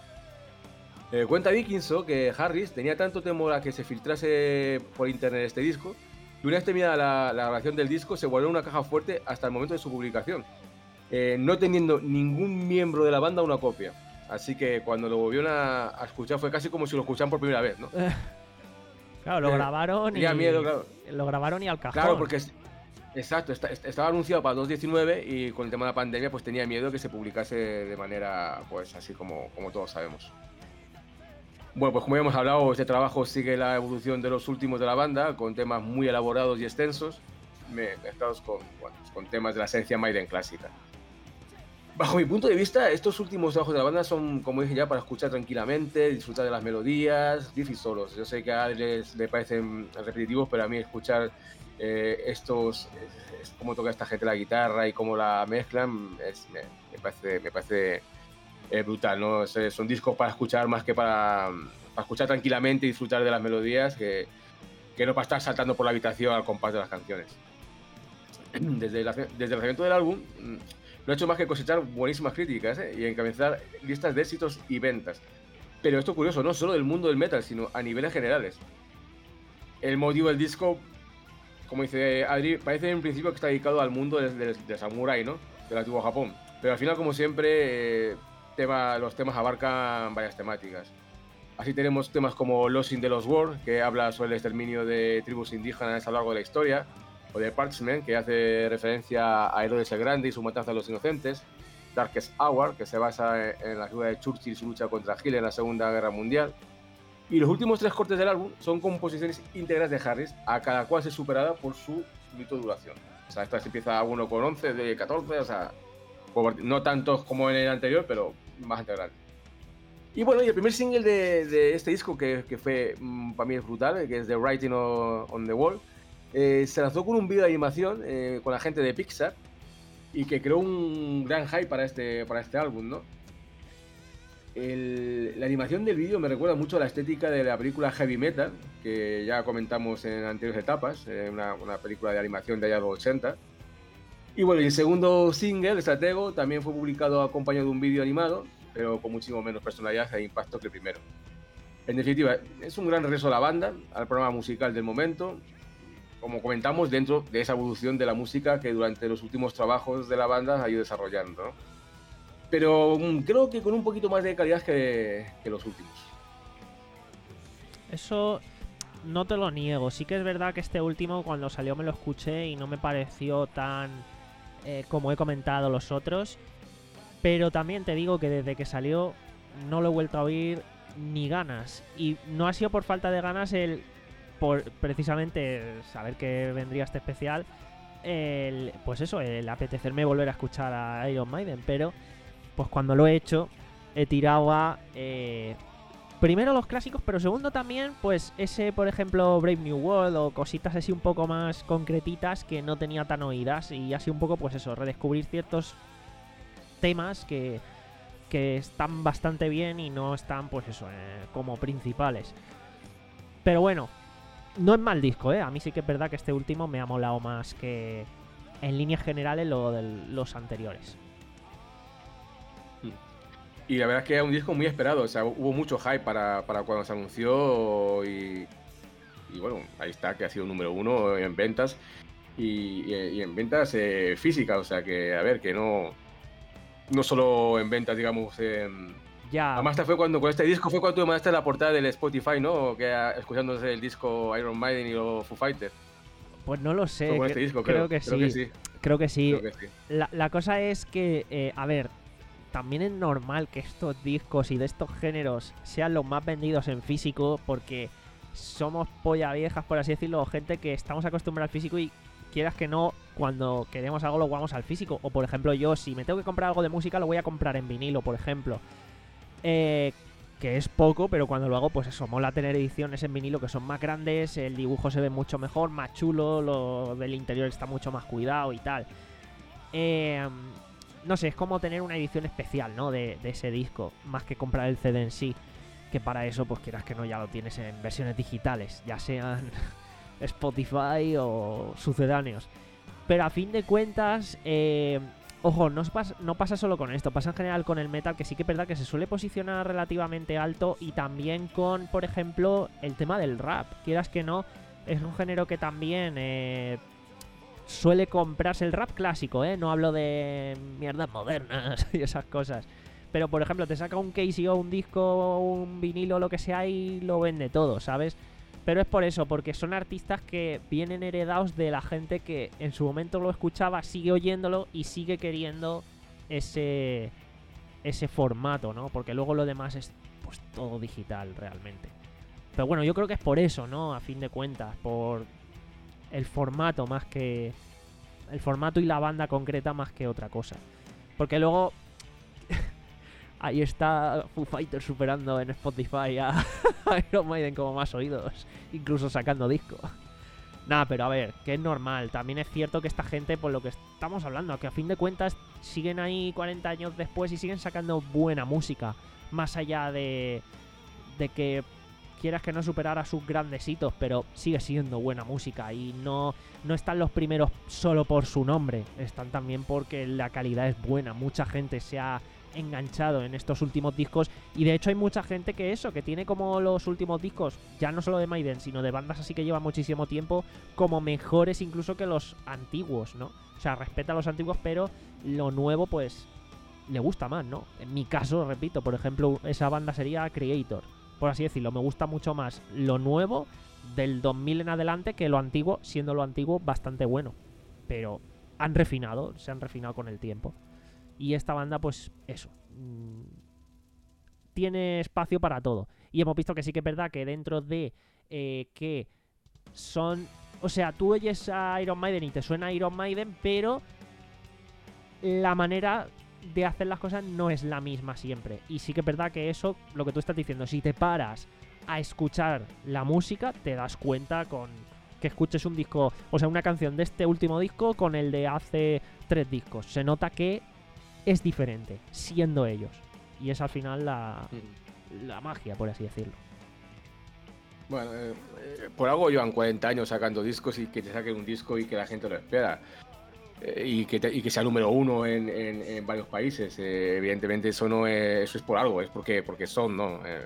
Eh, cuenta Dickinson que Harris tenía tanto temor a que se filtrase por internet este disco, que una vez terminada la, la grabación del disco se guardó en una caja fuerte hasta el momento de su publicación, eh, no teniendo ningún miembro de la banda una copia. Así que cuando lo volvieron a, a escuchar fue casi como si lo escuchaban por primera vez, ¿no? Claro, lo Eh, grabaron y tenía miedo, claro. lo grabaron y al cajón. Claro, porque es- exacto, está- est- estaba anunciado para dos mil diecinueve y con el tema de la pandemia pues tenía miedo que se publicase de manera pues así como, como todos sabemos. Bueno, pues como ya hemos hablado, este trabajo sigue la evolución de los últimos de la banda, con temas muy elaborados y extensos, me- mezclados con, bueno, con temas de la esencia Maiden clásica. Bajo mi punto de vista, estos últimos trabajos de la banda son, como dije ya, para escuchar tranquilamente, disfrutar de las melodías, riffs y solos. Yo sé que a les le parecen repetitivos, pero a mí escuchar eh, estos, es, es cómo toca esta gente la guitarra y cómo la mezclan, es- me, me parece, me parece eh, brutal, ¿no? Es- son discos para escuchar más que para, para escuchar tranquilamente y disfrutar de las melodías, que, que no para estar saltando por la habitación al compás de las canciones. Desde, la- desde el lanzamiento del álbum, mm, no ha hecho más que cosechar buenísimas críticas, ¿eh? Y encabezar listas de éxitos y ventas. Pero esto es curioso, no solo del mundo del metal, sino a niveles generales. El motivo del disco, como dice Adri, parece en principio que está dedicado al mundo del, del- del samurái, ¿no? Del antiguo Japón. Pero al final, como siempre, eh, tema- los temas abarcan varias temáticas. Así tenemos temas como Lost in the Lost World, que habla sobre el exterminio de tribus indígenas a lo largo de la historia, o de Parchment, que hace referencia a Herodes el Grande y su matanza de los inocentes, Darkest Hour, que se basa en, en la figura de Churchill y su lucha contra Hitler en la Segunda Guerra Mundial. Y los últimos tres cortes del álbum son composiciones íntegras de Harris, a cada cual se superada por su mito de duración. O sea, esta se empieza uno con once, de catorce, o sea, por- no tantos como en el anterior, pero más integral. Y bueno, y el primer single de, de este disco, que, que fue mm, para mí es brutal, que es The Writing on, on the Wall, eh, se lanzó con un vídeo de animación eh, con la gente de Pixar y que creó un gran hype para este, para este álbum, ¿no? El- la animación del vídeo me recuerda mucho a la estética de la película Heavy Metal, que ya comentamos en anteriores etapas, eh, una, una película de animación de allá de los ochenta. Y bueno, y el segundo single, Stratego, también fue publicado acompañado de un vídeo animado, pero con muchísimo menos personalidad e impacto que el primero. En definitiva, es un gran regreso a la banda, al programa musical del momento, como comentamos, dentro de esa evolución de la música que durante los últimos trabajos de la banda ha ido desarrollando, ¿no? Pero mm, creo que con un poquito más de calidad que, que los últimos. Eso no te lo niego. Sí que es verdad que este último, cuando salió, me lo escuché y no me pareció tan eh, como he comentado los otros. Pero también te digo que desde que salió no lo he vuelto a oír ni ganas. Y no ha sido por falta de ganas el por precisamente saber que vendría este especial. El, pues eso, el apetecerme volver a escuchar a Iron Maiden. Pero pues cuando lo he hecho, he tirado a eh, primero los clásicos, pero segundo también, pues ese, por ejemplo, Brave New World o cositas así un poco más concretitas que no tenía tan oídas. Y así un poco, pues eso, redescubrir ciertos temas que, que están bastante bien y no están, pues eso, eh, como principales. Pero bueno, no es mal disco, ¿eh? A mí sí que es verdad que este último me ha molado más que en líneas generales lo de los anteriores. Y la verdad es que es un disco muy esperado, o sea, hubo mucho hype para, para cuando se anunció y, y bueno, ahí está, que ha sido número uno en ventas y, y- y en ventas eh, físicas, o sea que, a ver, que no, no solo en ventas, digamos, en... Ya, Además, esta fue cuando, con este disco fue cuando tú me mandaste la portada del Spotify, ¿no? Que ah, escuchándose el disco Iron Maiden y los Foo Fighters. pues no lo sé. Fue con cre- este disco, creo, creo, que, creo sí, que sí. Creo que sí. Creo que sí. La, la cosa es que, eh, a ver, también es normal que estos discos y de estos géneros sean los más vendidos en físico porque somos polla viejas, por así decirlo, o gente que estamos acostumbrados al físico y quieras que no, cuando queremos algo lo jugamos al físico. O por ejemplo yo, si me tengo que comprar algo de música, lo voy a comprar en vinilo, por ejemplo. Eh, que es poco, pero cuando lo hago, pues eso, mola tener ediciones en vinilo que son más grandes, el dibujo se ve mucho mejor, más chulo, lo del interior está mucho más cuidado y tal. Eh, no sé, es como tener una edición especial, ¿no? De, de ese disco, más que comprar el C D en sí. Que para eso, pues quieras que no, ya lo tienes en versiones digitales, ya sean Spotify o sucedáneos. Pero a fin de cuentas, eh, ojo, no, pasa, no pasa solo con esto, pasa en general con el metal, que sí que es verdad que se suele posicionar relativamente alto, y también con, por ejemplo, el tema del rap. Quieras que no, es un género que también eh, suele comprarse, el rap clásico, ¿eh? No hablo de mierdas modernas y esas cosas. Pero, por ejemplo, te saca un K C O, un disco, un vinilo, lo que sea, y lo vende todo, ¿sabes? Pero es por eso, porque son artistas que vienen heredados de la gente que en su momento lo escuchaba, sigue oyéndolo y sigue queriendo ese, ese formato, ¿no? Porque luego lo demás es pues todo digital realmente. Pero bueno, yo creo que es por eso, ¿no? A fin de cuentas, por el formato más que... el formato y la banda concreta más que otra cosa. Porque luego... ahí está Foo Fighters superando en Spotify a Iron Maiden como más oídos, incluso sacando disco. Nada, pero a ver, que es normal. También es cierto que esta gente, por lo que estamos hablando, que a fin de cuentas siguen ahí cuarenta años después y siguen sacando buena música. Más allá de, de que quieras que no superar a sus grandes hitos, pero sigue siendo buena música. Y no, no están los primeros solo por su nombre, están también porque la calidad es buena. Mucha gente se ha enganchado en estos últimos discos, y de hecho hay mucha gente que eso, que tiene como los últimos discos, ya no solo de Maiden, sino de bandas así que llevan muchísimo tiempo, como mejores incluso que los antiguos, ¿no? O sea, respeta a los antiguos, pero lo nuevo pues le gusta más, ¿no? En mi caso, repito, por ejemplo, esa banda sería Creator, por así decirlo. Me gusta mucho más lo nuevo del dos mil en adelante que lo antiguo, siendo lo antiguo bastante bueno, pero han refinado, se han refinado con el tiempo. Y esta banda, pues eso, mmm, tiene espacio para todo. Y hemos visto que sí que es verdad que dentro de eh, que son... O sea, tú oyes a Iron Maiden y te suena Iron Maiden, pero la manera de hacer las cosas no es la misma siempre. Y sí que es verdad que eso, lo que tú estás diciendo, si te paras a escuchar la música, te das cuenta con que escuches un disco, o sea, una canción de este último disco con el de hace tres discos. Se nota que es diferente, siendo ellos. Y es al final la, la magia, por así decirlo. Bueno, eh, eh, por algo llevan cuarenta años sacando discos, y que te saquen un disco y que la gente lo espera. Eh, y, que te, y que sea número uno en, en, en varios países. Eh, evidentemente eso no es, eso es por algo, es porque, porque son, ¿no? Eh,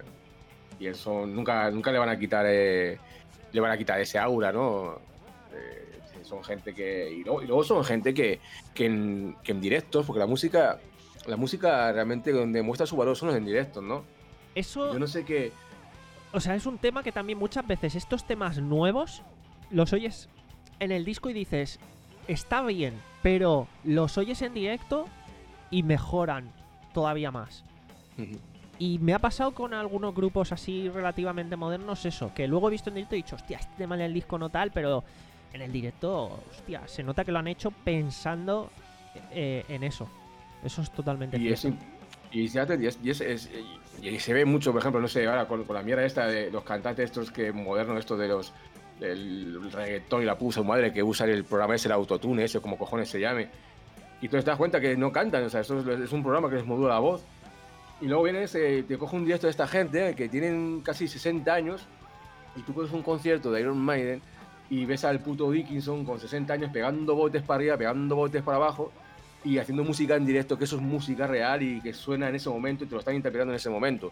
y eso nunca, nunca le van a quitar eh, le van a quitar ese aura, ¿no? Eh, son gente que... Y luego, y luego son gente que, que, en, que en directos, porque la música la música realmente donde muestra su valor son los en directos, ¿no? Eso... Yo no sé qué... O sea, es un tema que también muchas veces estos temas nuevos los oyes en el disco y dices, está bien, pero los oyes en directo y mejoran todavía más. Uh-huh. Y me ha pasado con algunos grupos así relativamente modernos eso, que luego he visto en directo y he dicho, hostia, este tema en el disco no tal, pero... en el directo, hostia, se nota que lo han hecho pensando eh, en eso. Eso es totalmente y cierto. Es, y, fíjate, y, es, y, es, es, y, y se ve mucho, por ejemplo, no sé, ahora con, con la mierda esta de los cantantes estos que modernos, estos de los del reggaetón y la puta madre, que usan el programa ese, el autotune, ese, como cojones se llame. Y tú te das cuenta que no cantan, o sea, esto es, es un programa que les modula la voz. Y luego vienes, eh, te coge un directo de esta gente eh, que tienen casi sesenta años, y tú coges un concierto de Iron Maiden y ves al puto Dickinson con sesenta años pegando botes para arriba, pegando botes para abajo y haciendo música en directo, que eso es música real y que suena en ese momento y te lo están interpretando en ese momento.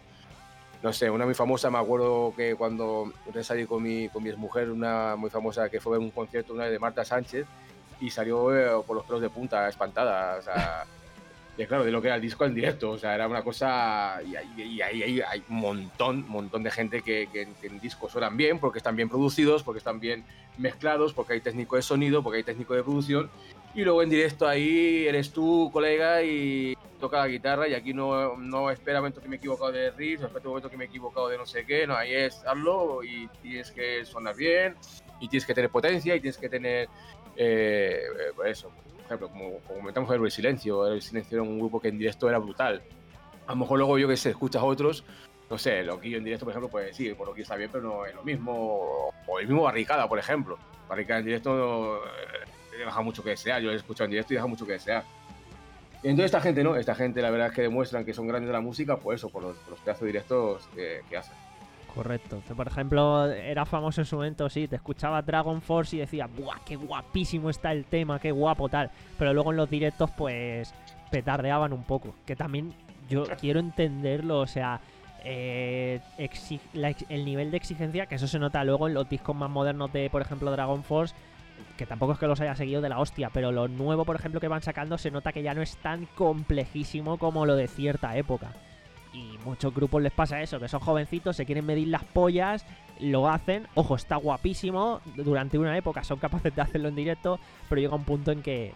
No sé, una muy famosa, me acuerdo que cuando salí con mi, con mi exmujer, una muy famosa que fue a un concierto una de Marta Sánchez y salió eh, por los pelos de punta, espantada, o sea... Y claro, de lo que era el disco en directo, o sea, era una cosa... Y ahí hay, hay, hay un montón, montón de gente que, que, que en discos suenan bien, porque están bien producidos, porque están bien mezclados, porque hay técnico de sonido, porque hay técnico de producción. Y luego en directo ahí eres tú, colega, y toca la guitarra, y aquí no, no espera un momento que me he equivocado de riff, no espera un momento que me he equivocado de no sé qué, no, ahí es hazlo, y tienes que sonar bien, y tienes que tener potencia, y tienes que tener... eh, eh, eso, por ejemplo, como, como comentamos Héroe Silencio, Héroe Silencio era un grupo que en directo era brutal. A lo mejor luego yo que sé, escuchas a otros, no sé, Loquillo en directo, por ejemplo, pues sí, por lo que está bien, pero no es lo mismo. O el mismo Barricada, por ejemplo. Barricada en directo eh, deja mucho que desear, yo lo he escuchado en directo y deja mucho que desear. Y entonces esta gente, ¿no? Esta gente la verdad es que demuestran que son grandes de la música, pues eso, por los, por los pedazos directos que, que hacen. Correcto. Por ejemplo, era famoso en su momento, sí, te escuchaba Dragon Force y decías, ¡buah, qué guapísimo está el tema, qué guapo tal! Pero luego en los directos, pues, petardeaban un poco. Que también yo quiero entenderlo, o sea, eh, exi- la ex- el nivel de exigencia, que eso se nota luego en los discos más modernos de, por ejemplo, Dragon Force, que tampoco es que los haya seguido de la hostia, pero lo nuevo, por ejemplo, que van sacando, se nota que ya no es tan complejísimo como lo de cierta época. Y muchos grupos les pasa eso, que son jovencitos, se quieren medir las pollas, lo hacen, ojo, está guapísimo, durante una época son capaces de hacerlo en directo, pero llega un punto en que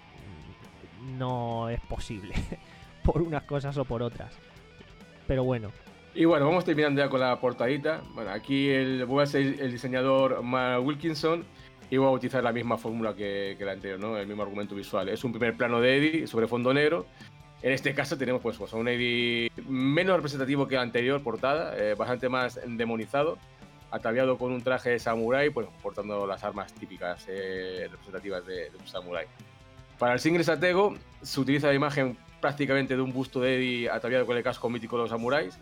no es posible, por unas cosas o por otras. Pero bueno. Y bueno, vamos terminando ya con la portadita. Bueno, aquí el, voy a ser el diseñador Mark Wilkinson y voy a utilizar la misma fórmula que, que la anterior, ¿no? El mismo argumento visual. Es un primer plano de Eddie sobre fondo negro. En este caso tenemos pues, pues a un Eddie menos representativo que la anterior portada, eh, bastante más demonizado, ataviado con un traje de samurái, pues portando las armas típicas eh, representativas de, de un samurái. Para el single Stratego se utiliza la imagen prácticamente de un busto de Eddie ataviado con el casco mítico de los samuráis,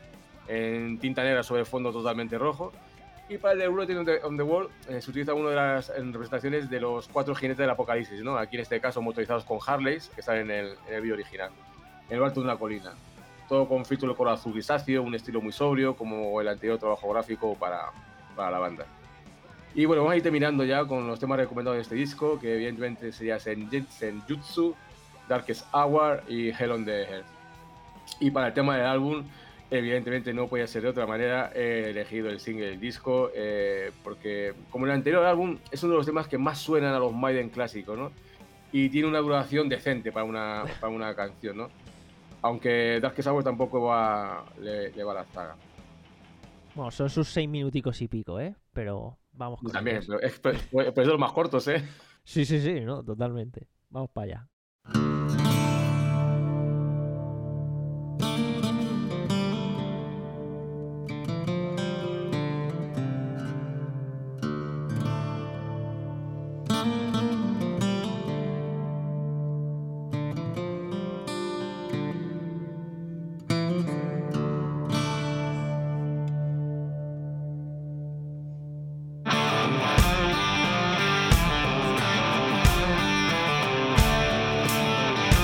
en tinta negra sobre fondo totalmente rojo. Y para el de Writing on the, on the Wall eh, se utiliza una de las representaciones de los cuatro jinetes del apocalipsis, ¿no? Aquí en este caso motorizados con Harleys, que salen en el, en el vídeo original, en lo alto de una colina. Todo con filtro de color azul grisáceo, un estilo muy sobrio, como el anterior trabajo gráfico para, para la banda. Y bueno, vamos a ir terminando ya con los temas recomendados de este disco, que evidentemente sería Senjutsu, Darkest Hour y Hell on the Earth. Y para el tema del álbum, evidentemente no podía ser de otra manera, he elegido el single del disco, eh, porque como en el anterior álbum, es uno de los temas que más suenan a los Maiden clásicos, ¿no? Y tiene una duración decente para una, para una canción, ¿no? Aunque Darkest Hour tampoco va, le, le va a la zaga. Bueno, son sus seis minuticos y pico, ¿eh? Pero vamos con También, ellos. pero es, pero es de los más cortos, ¿eh? Sí, sí, sí, no, totalmente. Vamos para allá. Thank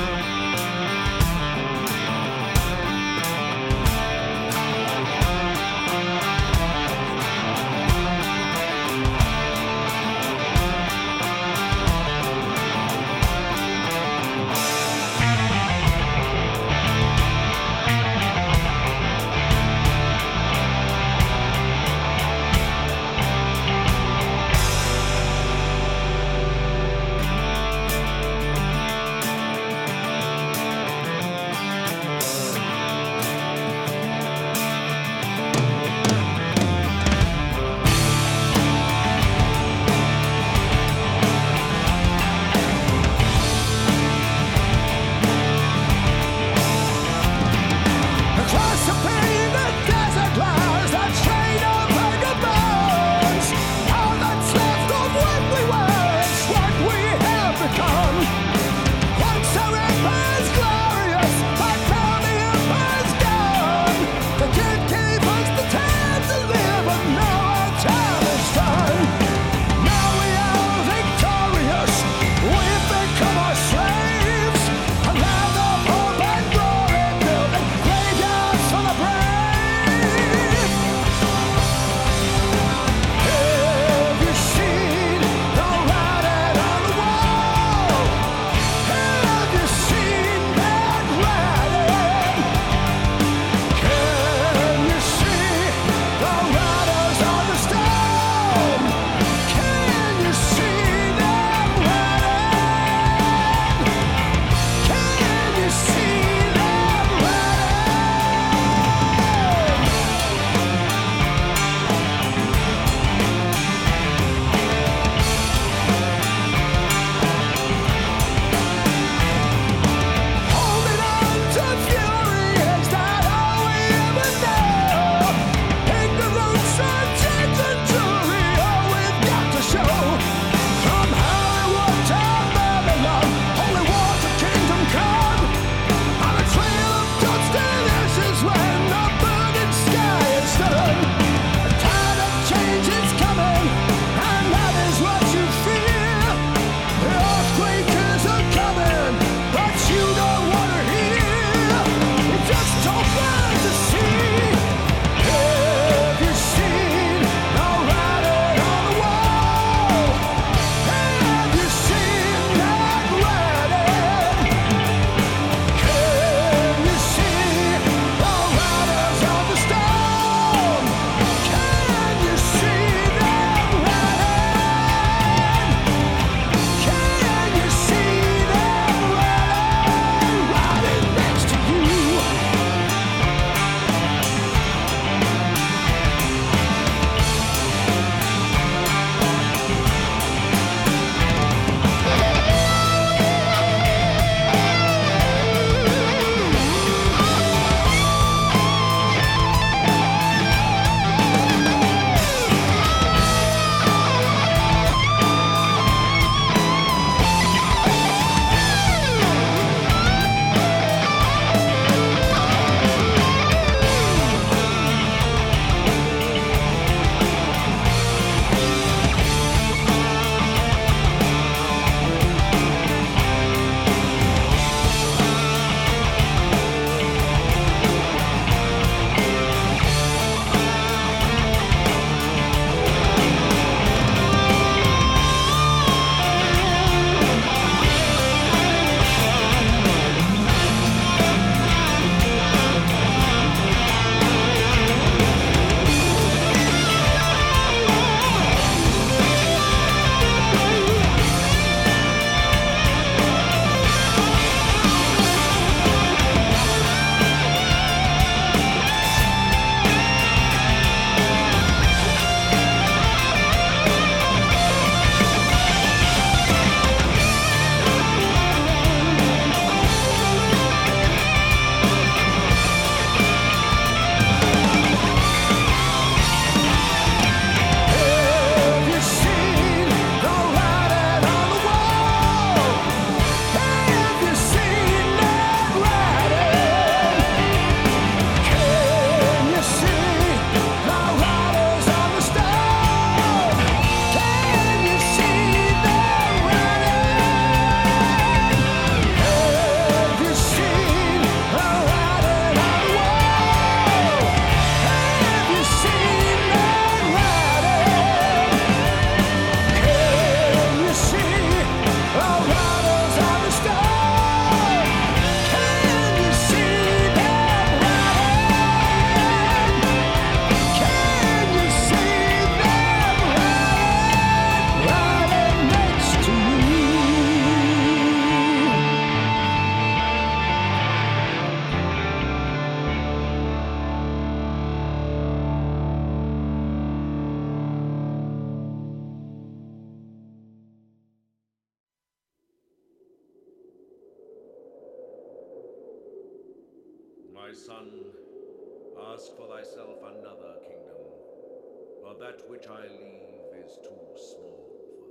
My son, ask for thyself another kingdom, for that which I leave is too small for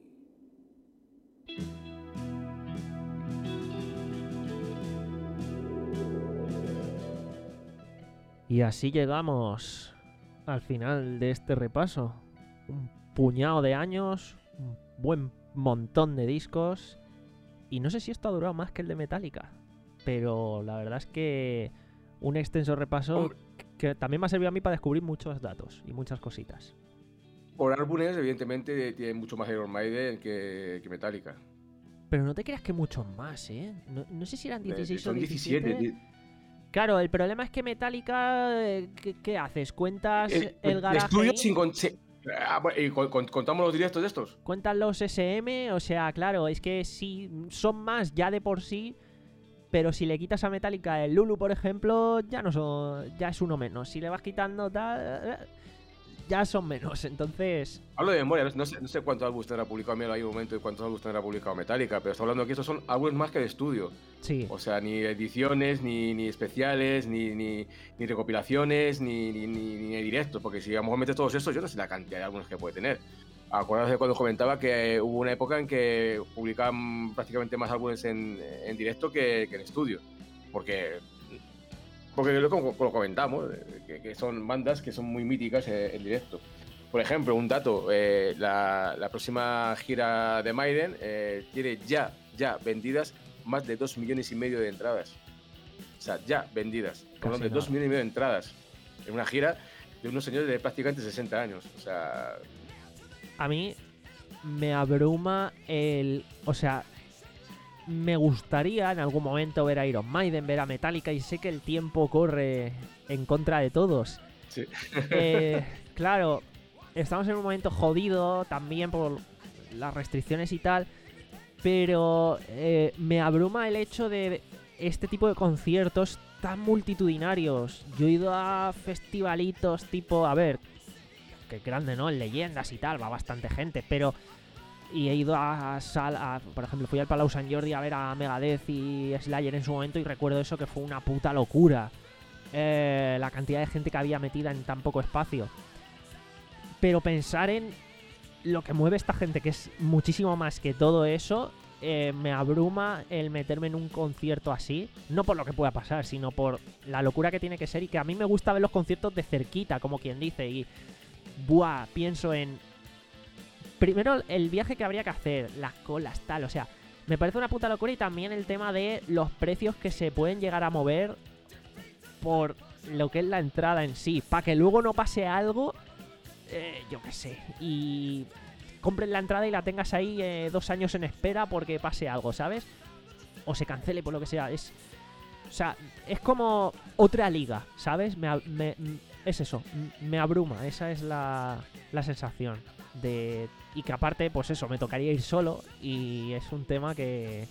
thee. Y así llegamos al final de este repaso. Un puñado de años, un buen montón de discos. Y no sé si esto ha durado más que el de Metallica, pero la verdad es que un extenso repaso Hombre. que también me ha servido a mí para descubrir muchos datos y muchas cositas. Por álbumes, evidentemente, tiene mucho más Iron Maiden que, que Metallica. Pero no te creas que muchos más, ¿eh? No, no sé si eran dieciséis Son o diecisiete. diecisiete. Claro, el problema es que Metallica, eh, ¿qué, qué haces? ¿Cuentas Eh, el garaje? estudio ahí? sin con- sí. Ah, bueno, ¿y con- con- contamos los directos de estos? ¿Cuentas los S M? O sea, claro, es que sí, son más ya de por sí, pero si le quitas a Metallica el Lulu, por ejemplo, ya no son, ya es uno menos. Si le vas quitando tal, ya son menos. Entonces, Hablo de memoria, no sé, no sé cuántos álbumes tendrá publicado Melo ahí un momento y cuántos álbumes tendrá publicado Metallica, pero estoy hablando aquí, estos son álbumes más que de estudio. sí. O sea, ni ediciones, ni, ni especiales, ni, ni, ni recopilaciones, ni, ni, ni, ni directos, porque si a lo mejor metes todos estos, yo no sé la cantidad de álbumes que puede tener. Acordaos de cuando comentaba que eh, hubo una época en que publicaban prácticamente más álbumes en, en directo que, que en estudio, porque, porque lo, lo comentamos, eh, que, que son bandas que son muy míticas eh, en directo. Por ejemplo, un dato, eh, la, la próxima gira de Maiden eh, tiene ya, ya vendidas más de dos millones y medio de entradas. O sea, ya vendidas. Hablando de nada. dos millones y medio de entradas. En una gira de unos señores de prácticamente sesenta años. O sea, A mí me abruma el... O sea, me gustaría en algún momento ver a Iron Maiden, ver a Metallica, y sé que el tiempo corre en contra de todos. sí. Eh, claro, estamos en un momento jodido también por las restricciones y tal, pero eh, me abruma el hecho de este tipo de conciertos tan multitudinarios. Yo he ido a festivalitos tipo, a ver, que grande, ¿no? En Leyendas y tal, va bastante gente, pero... Y he ido a sala, por ejemplo, fui al Palau Sant Jordi a ver a Megadeth y Slayer en su momento y recuerdo eso que fue una puta locura. Eh, la cantidad de gente que había metida en tan poco espacio. Pero pensar en lo que mueve esta gente, que es muchísimo más que todo eso, eh, me abruma el meterme en un concierto así. No por lo que pueda pasar, sino por la locura que tiene que ser. Y que a mí me gusta ver los conciertos de cerquita, como quien dice. Y, buah, pienso en... Primero, el viaje que habría que hacer, las colas, tal, o sea... Me parece una puta locura, y también el tema de los precios que se pueden llegar a mover por lo que es la entrada en sí, para que luego no pase algo, eh, yo qué sé, y compres la entrada y la tengas ahí eh, dos años en espera porque pase algo, ¿sabes? O se cancele por lo que sea. Es, o sea, es como otra liga, ¿sabes? Me, me, es eso, me abruma, esa es la, la sensación de... Y que aparte, pues eso, me tocaría ir solo, y es un tema que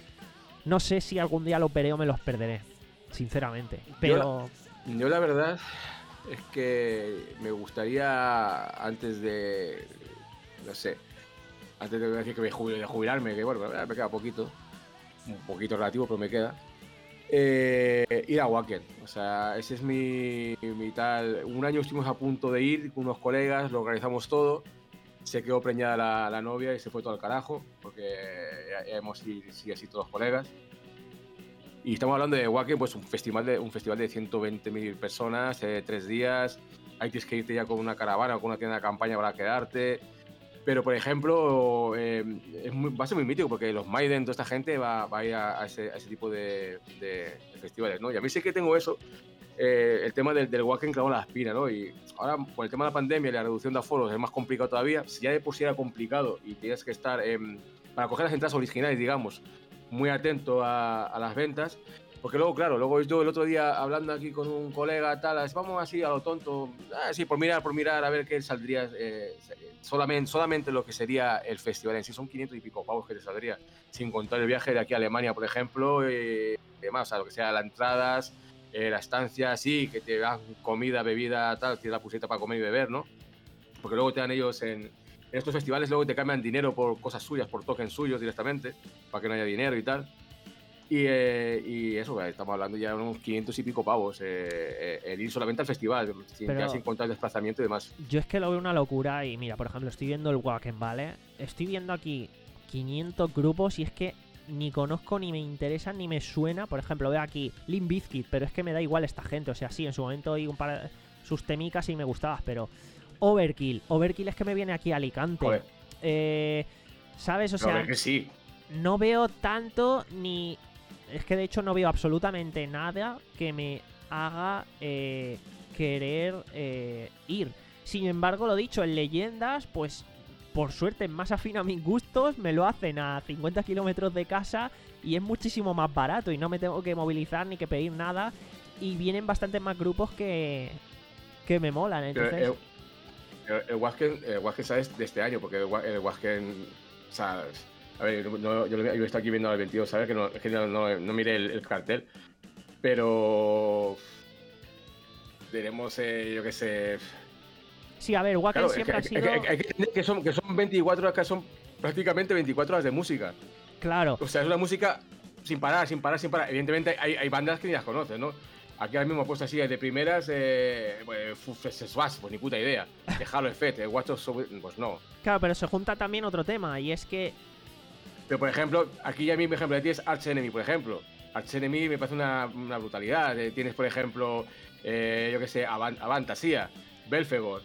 no sé si algún día lo veré o me los perderé, sinceramente. Pero... Yo la, yo la verdad es que me gustaría, antes de, no sé, antes de decir que me jubile, de jubilarme, que bueno, me queda poquito, un poquito relativo, pero me queda, eh, ir a Wacken. O sea, ese es mi, mi tal... Un año estuvimos a punto de ir con unos colegas, lo organizamos todo. Se quedó preñada la, la novia y se fue todo al carajo, porque ya, ya hemos ido así todos los colegas. Y estamos hablando de Wacken, pues un festival de, un festival de ciento veinte mil personas, eh, tres días. Ahí tienes que irte ya con una caravana o con una tienda de campaña para quedarte. Pero, por ejemplo, eh, es muy, va a ser muy mítico, porque los Maiden, toda esta gente va, va a ir a, a, ese, a ese tipo de, de, de festivales, ¿no? Y a mí sí que tengo eso. Eh, el tema del, del Wacken clavó la espina, ¿no? Y ahora, con el tema de la pandemia y la reducción de aforos, es más complicado todavía. Si ya de por sí era complicado y tenías que estar, eh, para coger las entradas originales, digamos, muy atento a, a las ventas, porque luego, claro, luego yo el otro día hablando aquí con un colega, tal, vamos así a lo tonto, ah, sí, por mirar, por mirar, a ver qué saldría, eh, solamente, solamente lo que sería el festival en sí, son quinientos y pico pavos que te saldría, sin contar el viaje de aquí a Alemania, por ejemplo, y demás, o sea, lo que sea, las entradas... Eh, la estancia, sí, que te dan comida, bebida, tal, tienes la pulseta para comer y beber, ¿no? Porque luego te dan ellos en, en estos festivales, luego te cambian dinero por cosas suyas, por tokens suyos directamente, para que no haya dinero y tal. Y, eh, y eso, estamos hablando ya de unos quinientos y pico pavos eh, eh, el ir solamente al festival, sin, Pero- ya sin contar el desplazamiento y demás. Yo es que lo veo una locura y mira, por ejemplo, estoy viendo el Wacken, ¿vale? Estoy viendo aquí quinientos grupos y es que ni conozco, ni me interesa, ni me suena. Por ejemplo, veo aquí Limp Bizkit, pero es que me da igual esta gente. O sea, sí, en su momento oí un par de sus temicas y me gustaba, pero Overkill, Overkill es que me viene aquí a Alicante. Joder. Eh, ¿Sabes? O Pero a sea, ver que sí. no veo tanto ni... Es que de hecho no veo absolutamente nada que me haga eh, querer eh, ir. Sin embargo, lo dicho, en Leyendas, pues por suerte más afín a mis gustos, me lo hacen a cincuenta kilómetros de casa y es muchísimo más barato y no me tengo que movilizar ni que pedir nada. Y vienen bastantes más grupos que, que me molan, Pero entonces... el, el, el Wacken, el Wacken, ¿sabes? De este año, porque el, Wa- el Wacken, o sea, a ver, no, yo, lo- yo estoy aquí viendo al veintidós, ¿sabes? Que no, es que no, no, no miré el, el cartel, pero veremos, eh, yo qué sé. Sí, a ver, Wacken Claro, es siempre que, ha hay, sido... hay- hay- hay que entender que son, que son veinticuatro horas, que son prácticamente veinticuatro horas de música. Claro, O sea, es una música sin parar, sin parar, sin parar. Evidentemente hay, hay bandas que ni las conoces, ¿no? Aquí ahora mismo he puesto así de primeras, eh, pues, Fufeseswas, pues ni puta idea. De Halo Effect, eh, Watch of Soul- pues no. claro, pero se junta también otro tema y es que... Pero por ejemplo, aquí ya mi ejemplo de ti es Arch Enemy, por ejemplo. Arch Enemy me parece una, una brutalidad. Eh, tienes, por ejemplo, eh, yo qué sé, Avant- Avantasia, Belfegor.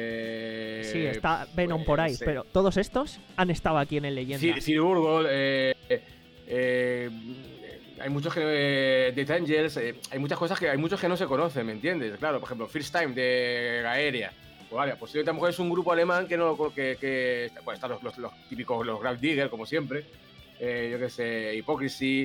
Eh, Sí, está Venom por ahí, pues, eh, pero todos estos han estado aquí en el Leyenda. Cir- Cir Urgol, eh, eh, hay muchos que. Eh, Death Angels, eh, hay muchas cosas que hay muchos que no se conocen, ¿me entiendes? Claro, por ejemplo, First Time de Gaeria. Pues vale, posiblemente a lo mejor es un grupo alemán que no. que, que pues están los, los, los típicos, los Grave Digger, como siempre. Eh, yo qué sé, Hypocrisy.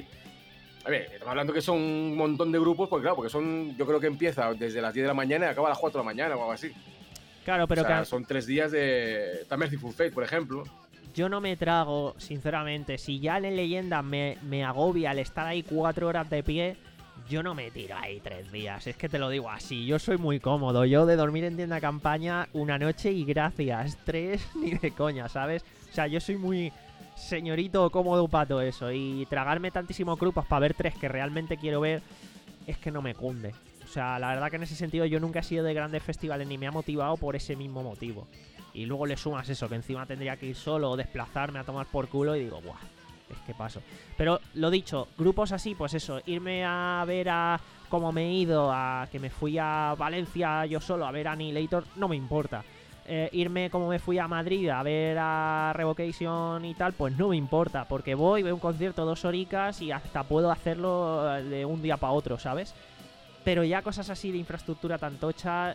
A ver, estamos hablando que son un montón de grupos, pues claro, porque son. Yo creo que empieza desde las diez de la mañana y acaba a las cuatro de la mañana o algo así. Claro, pero o sea, que son tres días de. Está Merciful Fate, por ejemplo. yo no me trago, sinceramente, si ya en el Leyenda me, me agobia el estar ahí cuatro horas de pie, yo no me tiro ahí tres días. Es que te lo digo así, yo soy muy cómodo. Yo de dormir en tienda campaña una noche y gracias, tres ni de coña, ¿sabes? O sea, yo soy muy señorito cómodo para todo eso. Y tragarme tantísimos grupos para ver tres que realmente quiero ver, es que no me cunde. O sea, la verdad que en ese sentido yo nunca he sido de grandes festivales ni me ha motivado por ese mismo motivo. Y luego le sumas eso, que encima tendría que ir solo o desplazarme a tomar por culo y digo, buah, es que paso. Pero lo dicho, grupos así, pues eso, irme a ver a cómo me he ido, a que me fui a Valencia yo solo a ver a Annihilator, no me importa. Eh, irme como me fui a Madrid a ver a Revocation y tal, pues no me importa, porque voy, veo un concierto dos horicas y hasta puedo hacerlo de un día para otro, ¿sabes? Pero ya cosas así de infraestructura tan tocha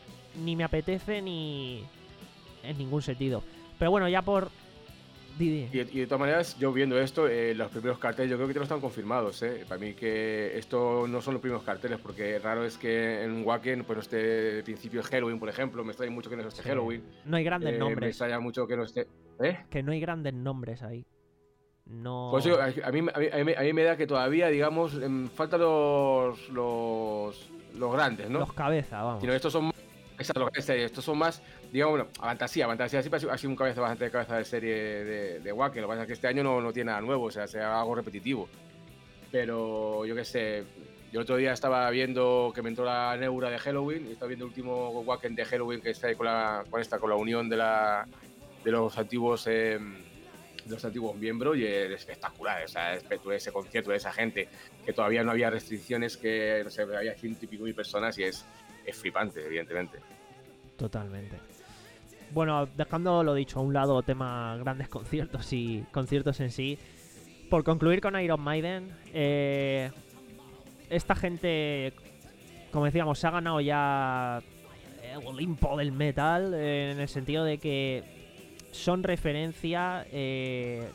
ni me apetece ni en ningún sentido. Pero bueno, ya por... Didi. Y, y de todas maneras, yo viendo esto, eh, los primeros carteles yo creo que ya no están confirmados. ¿eh? Para mí que esto no son los primeros carteles, porque raro es que en Wacken pues no esté de principio Halloween, por ejemplo. Me extraña mucho que no esté Sí. Halloween. No hay grandes Eh, me nombres. extraña mucho que no esté... ¿Eh? Que no hay grandes nombres ahí. No... Pues yo, a, a mí, a, mí, a, mí, a mí me da que todavía, digamos, em, faltan los, los, los grandes, ¿no? Los cabeza, vamos. Sino estos son... Exacto, los grandes de serie. Estos son más, digamos, bueno, Fantasía. Fantasía siempre ha sido, ha sido un cabeza bastante cabeza de serie de, de Wacken. Lo que pasa es que este año no, no tiene nada nuevo, o sea, sea algo repetitivo. Pero yo qué sé, yo el otro día estaba viendo que me entró la neura de Halloween y estaba viendo el último Wacken de Halloween que está ahí con, la, con esta, con la unión de, la, de los antiguos... Eh, de los antiguos miembros y es espectacular, o sea, ese concierto de esa gente, que todavía no había restricciones, que no sé, había ciento y pico mil personas y es, es flipante, evidentemente. Totalmente. Bueno, dejando lo dicho a un lado, tema grandes conciertos y conciertos en sí, por concluir con Iron Maiden, eh, esta gente, como decíamos, se ha ganado ya el Olimpo del metal, eh, en el sentido de que son referencia, eh,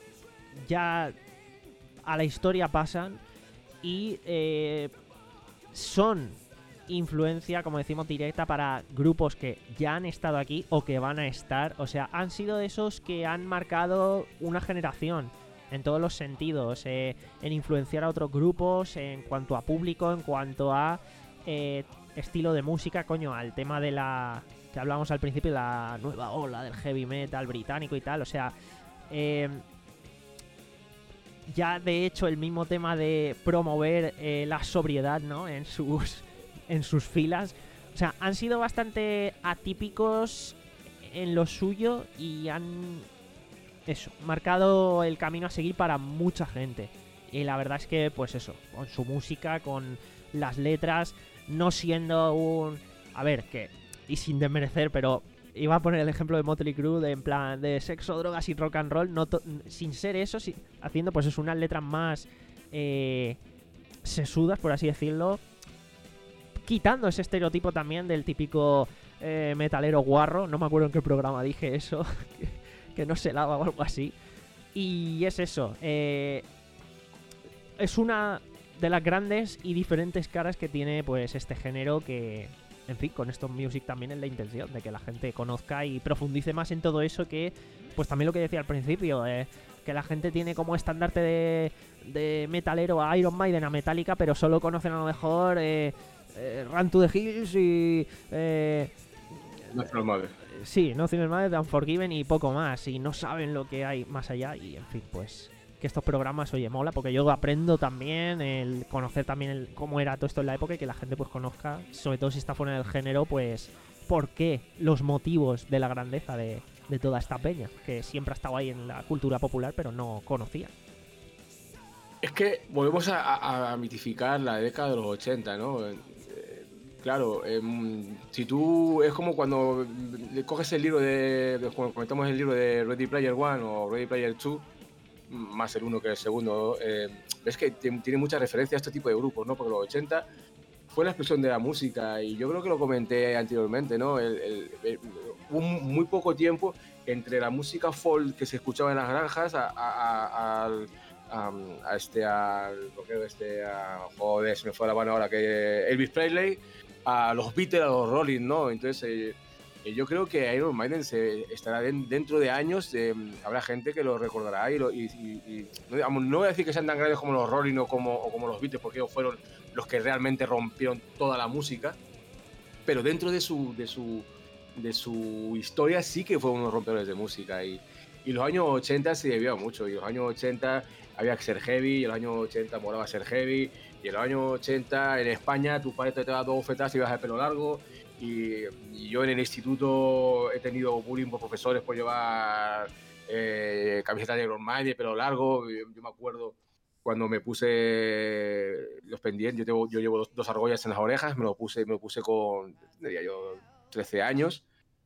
ya a la historia pasan y eh, son influencia, como decimos, directa para grupos que ya han estado aquí o que van a estar. O sea, han sido esos que han marcado una generación en todos los sentidos, eh, en influenciar a otros grupos, en cuanto a público, en cuanto a eh, estilo de música, coño, al tema de la... que hablábamos al principio, la nueva ola del heavy metal británico y tal. O sea, eh, ya de hecho el mismo tema de promover eh, la sobriedad, ¿no? En sus, en sus filas. O sea, han sido bastante atípicos en lo suyo y han, eso, marcado el camino a seguir para mucha gente. Y la verdad es que, pues eso, con su música, con las letras, no siendo un... A ver, que... Y sin desmerecer, pero iba a poner el ejemplo de Motley Crue, de, en plan de sexo, drogas y rock and roll, no to- sin ser eso, si, haciendo pues es unas letras más eh, sesudas, por así decirlo, quitando ese estereotipo también del típico eh, metalero guarro. No me acuerdo en qué programa dije eso, que, que no se lava o algo así. Y es eso, eh, es una de las grandes y diferentes caras que tiene pues este género que... En fin, con Stone Music también es la intención de que la gente conozca y profundice más en todo eso, que, pues también lo que decía al principio, eh, que la gente tiene como estandarte de, de metalero a Iron Maiden, a Metallica, pero solo conocen a lo mejor eh, eh, Run to the Hills y... Eh, National Mother. Sí, Nothing Else Matters, Unforgiven y poco más, y no saben lo que hay más allá, y en fin, pues... que estos programas, oye, mola, porque yo aprendo también el conocer también el cómo era todo esto en la época y que la gente pues conozca, sobre todo si está fuera del género, pues por qué, los motivos de la grandeza de, de toda esta peña, que siempre ha estado ahí en la cultura popular, pero no conocía. Es que volvemos a, a, a mitificar la década de los ochenta, ¿no? Eh, claro, eh, si tú... Es como cuando coges el libro de... de cuando comentamos el libro de Ready Player One o Ready Player Two, más el uno que el segundo, eh, ves que tiene mucha referencia a este tipo de grupos, ¿no? Porque los ochenta fue la explosión de la música y yo creo que lo comenté anteriormente, ¿no? El, el, el, un muy poco tiempo entre la música folk que se escuchaba en las granjas a, a, a, a, a, a este, al, este, a, joder, se me fue la mano ahora, que Elvis Presley, a los Beatles, a los Rolling, ¿no? Entonces... Eh, yo creo que Iron Maiden se estará de, dentro de años, eh, habrá gente que lo recordará y, lo, y, y, y no, no voy a decir que sean tan grandes como los Rolling o como, o como los Beatles, porque ellos fueron los que realmente rompieron toda la música, pero dentro de su, de su, de su historia sí que fueron unos rompedores de música y, y los años ochenta se debía mucho, y los años ochenta había que ser heavy, y en los años ochenta molaba ser heavy, y en los años ochenta en España tu padre te daba dos bofetadas y ibas de pelo largo. Y, y yo en el instituto he tenido bullying por profesores por llevar eh, camiseta de Iron Maiden, pelo largo. Yo, yo me acuerdo cuando me puse los pendientes, yo, tengo, yo llevo dos, dos argollas en las orejas, me lo puse, me lo puse con, diría yo, trece años.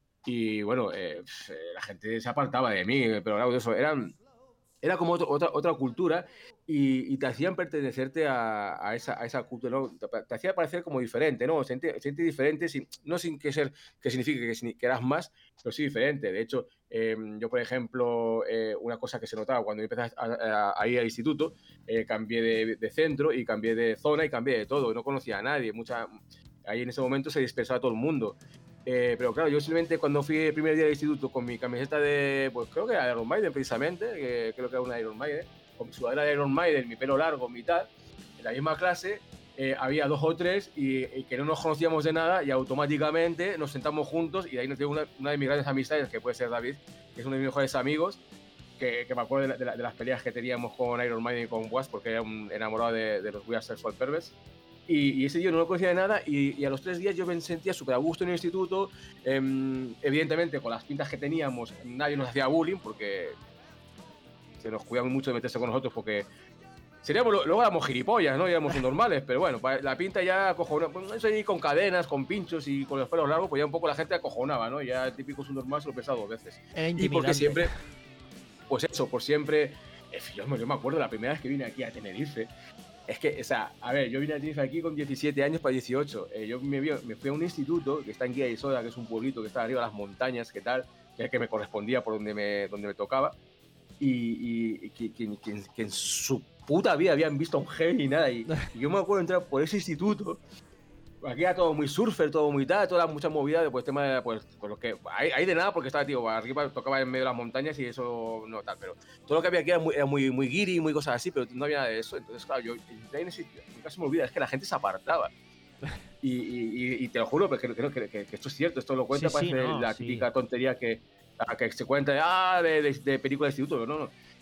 Y bueno, eh, la gente se apartaba de mí, pero claro, eso eran... Era como otro, otra, otra cultura y, y te hacían pertenecerte a, a, esa, a esa cultura, ¿no? Te, te hacía parecer como diferente, ¿no? Siente, siente diferente, sin, no sin que, ser, que signifique que, que eras más, pero sí diferente. De hecho, eh, yo, por ejemplo, eh, una cosa que se notaba cuando empecé a, a, a ir al instituto, eh, cambié de, de centro y cambié de zona y cambié de todo. No conocía a nadie. Mucha, ahí en ese momento se dispersaba todo el mundo. Eh, pero claro, yo simplemente cuando fui el primer día del instituto con mi camiseta de, pues creo que era Iron Maiden precisamente, que creo que era una Iron Maiden, con mi sudadera de Iron Maiden, mi pelo largo, mitad, en la misma clase eh, había dos o tres y, y que no nos conocíamos de nada y automáticamente nos sentamos juntos y de ahí nos dio una, una de mis grandes amistades, que puede ser David, que es uno de mis mejores amigos, que, que me acuerdo de, la, de, la, de las peleas que teníamos con Iron Maiden y con Wasp, porque era un enamorado de, de los We Are Sexual Perverts. Y, y ese día no lo conocía de nada y, y a los tres días yo me sentía súper a gusto en el instituto. Eh, evidentemente, con las pintas que teníamos, nadie nos hacía bullying porque se nos cuidaban mucho de meterse con nosotros porque seríamos, luego éramos gilipollas, ¿no? Y éramos normales, pero bueno, la pinta ya acojonaba, pues eso ahí con cadenas, con pinchos y con los pelos largos, pues ya un poco la gente acojonaba, ¿no? Ya el típico subnormal se lo pensaba dos veces. Era y porque siempre, pues eso, por siempre, yo me, yo me acuerdo la primera vez que vine aquí a Tenerife. Es que, o sea, a ver, yo vine a Tenerife aquí con diecisiete años para dieciocho. Eh, yo me, me fui a un instituto que está en Guía y Soda, que es un pueblito que está arriba de las montañas, que tal, que es el que me correspondía por donde me, donde me tocaba. Y, y, y que, que, que, que en su puta vida habían visto a un heavy ni nada. Y, y yo me acuerdo entrar por ese instituto. Aquí era todo muy surfer, todo muy tal, toda mucha movida de pues tema de, pues, pues lo que hay, hay de nada porque estaba, tío, arriba tocaba en medio de las montañas y eso no tal, pero todo lo que había aquí era muy, era muy, muy guiri, muy cosas así, pero no había nada de eso. Entonces, claro, yo en ese sitio, nunca se me olvida, es que la gente se apartaba. Y, y, y te lo juro, porque creo que, que, que esto es cierto, esto lo cuenta, sí, parece sí, no, la típica sí. tontería que, que se cuenta de, ah, de, de, de películas de instituto, pero no, no.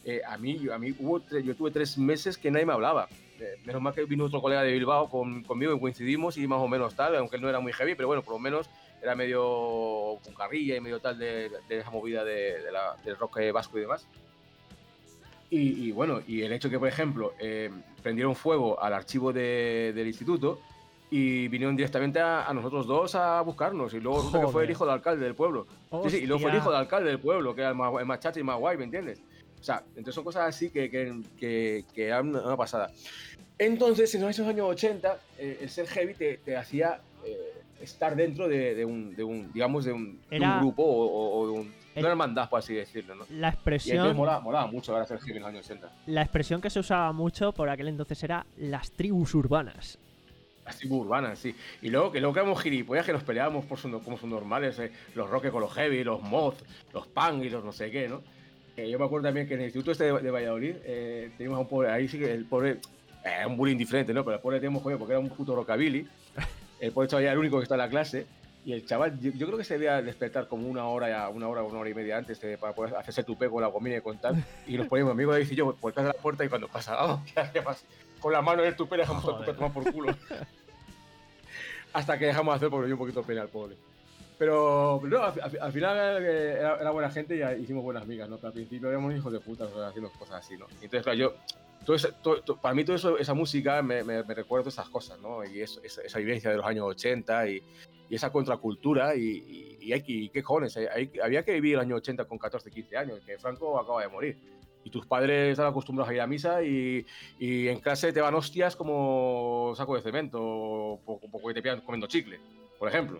eh, a mí, yo- a mí hubo, tre- yo tuve tres meses que nadie me hablaba. Eh, menos mal que vino otro colega de Bilbao con, conmigo y coincidimos y más o menos tal, aunque no era muy heavy, pero bueno, por lo menos era medio con carrilla y medio tal de, de esa movida de, de la- del rock vasco y demás. Y, y bueno, y el hecho que, por ejemplo, eh, prendieron fuego al archivo de- del instituto y vinieron directamente a, a nosotros dos a buscarnos. Y luego resulta que fue el Joder. hijo del alcalde del pueblo. Sí, sí, y luego fue el Hostia. hijo del alcalde del pueblo, que era el más, el más chachi y más guay, ¿me entiendes? O sea, entonces son cosas así que, que, que, que eran una, una pasada. Entonces, en esos años ochenta, eh, el ser heavy te, te hacía eh, estar dentro de, de, un, de un, digamos, de un, de Era- un grupo o, o- o de un, el- una hermandad, por así decirlo, ¿no? La Y entonces expresión, molaba, molaba mucho ahora ser heavy en los años ochenta. la expresión que se usaba mucho por aquel entonces era las tribus urbanas. Las tribus urbanas, sí. Y luego que luego que éramos gilipollas que nos peleábamos por su, como son normales, eh, los rock con los heavy, los mods, los punk y los no sé qué, ¿no? Eh, yo me acuerdo también que en el instituto este de, de Valladolid eh, teníamos a un pobre, ahí sí que el pobre, era eh, un bullying diferente, ¿no? Pero el pobre teníamos jodido porque era un puto rockabilly. El pobre chaval ya era el único que está en la clase. Y el chaval, yo, yo creo que se debía despertar como una hora, una hora, una hora y media antes de, para poder hacerse tupé con la gomina y con tal. Y nos poníamos amigos David y yo por detrás de la puerta y cuando pasábamos, ¿qué hacíamos? Con la mano en el tupé le dejamos todo el tupé a tomar por culo. Hasta que dejamos de hacer porque dio un poquito de pena al pobre. Pero no, al, al- al final eh, era, era buena gente y ya hicimos buenas amigas, ¿no? Pero al principio éramos hijos de puta, o sea, haciendo cosas así, ¿no? Y entonces, claro, yo, todo ese- todo- todo- para mí todo eso, esa música me, me, me recuerda todas esas cosas, ¿no? Y eso, esa, esa vivencia de los años ochenta y, y esa contracultura y, y, y hay que, y qué cojones, hay- hay- había que vivir el año ochenta con catorce, quince años, que Franco acaba de morir. Y tus padres están acostumbrados a ir a misa y, y en clase te van hostias como saco de cemento, poco, poco que te pillan comiendo chicle, por ejemplo.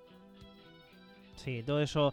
Sí, todo eso.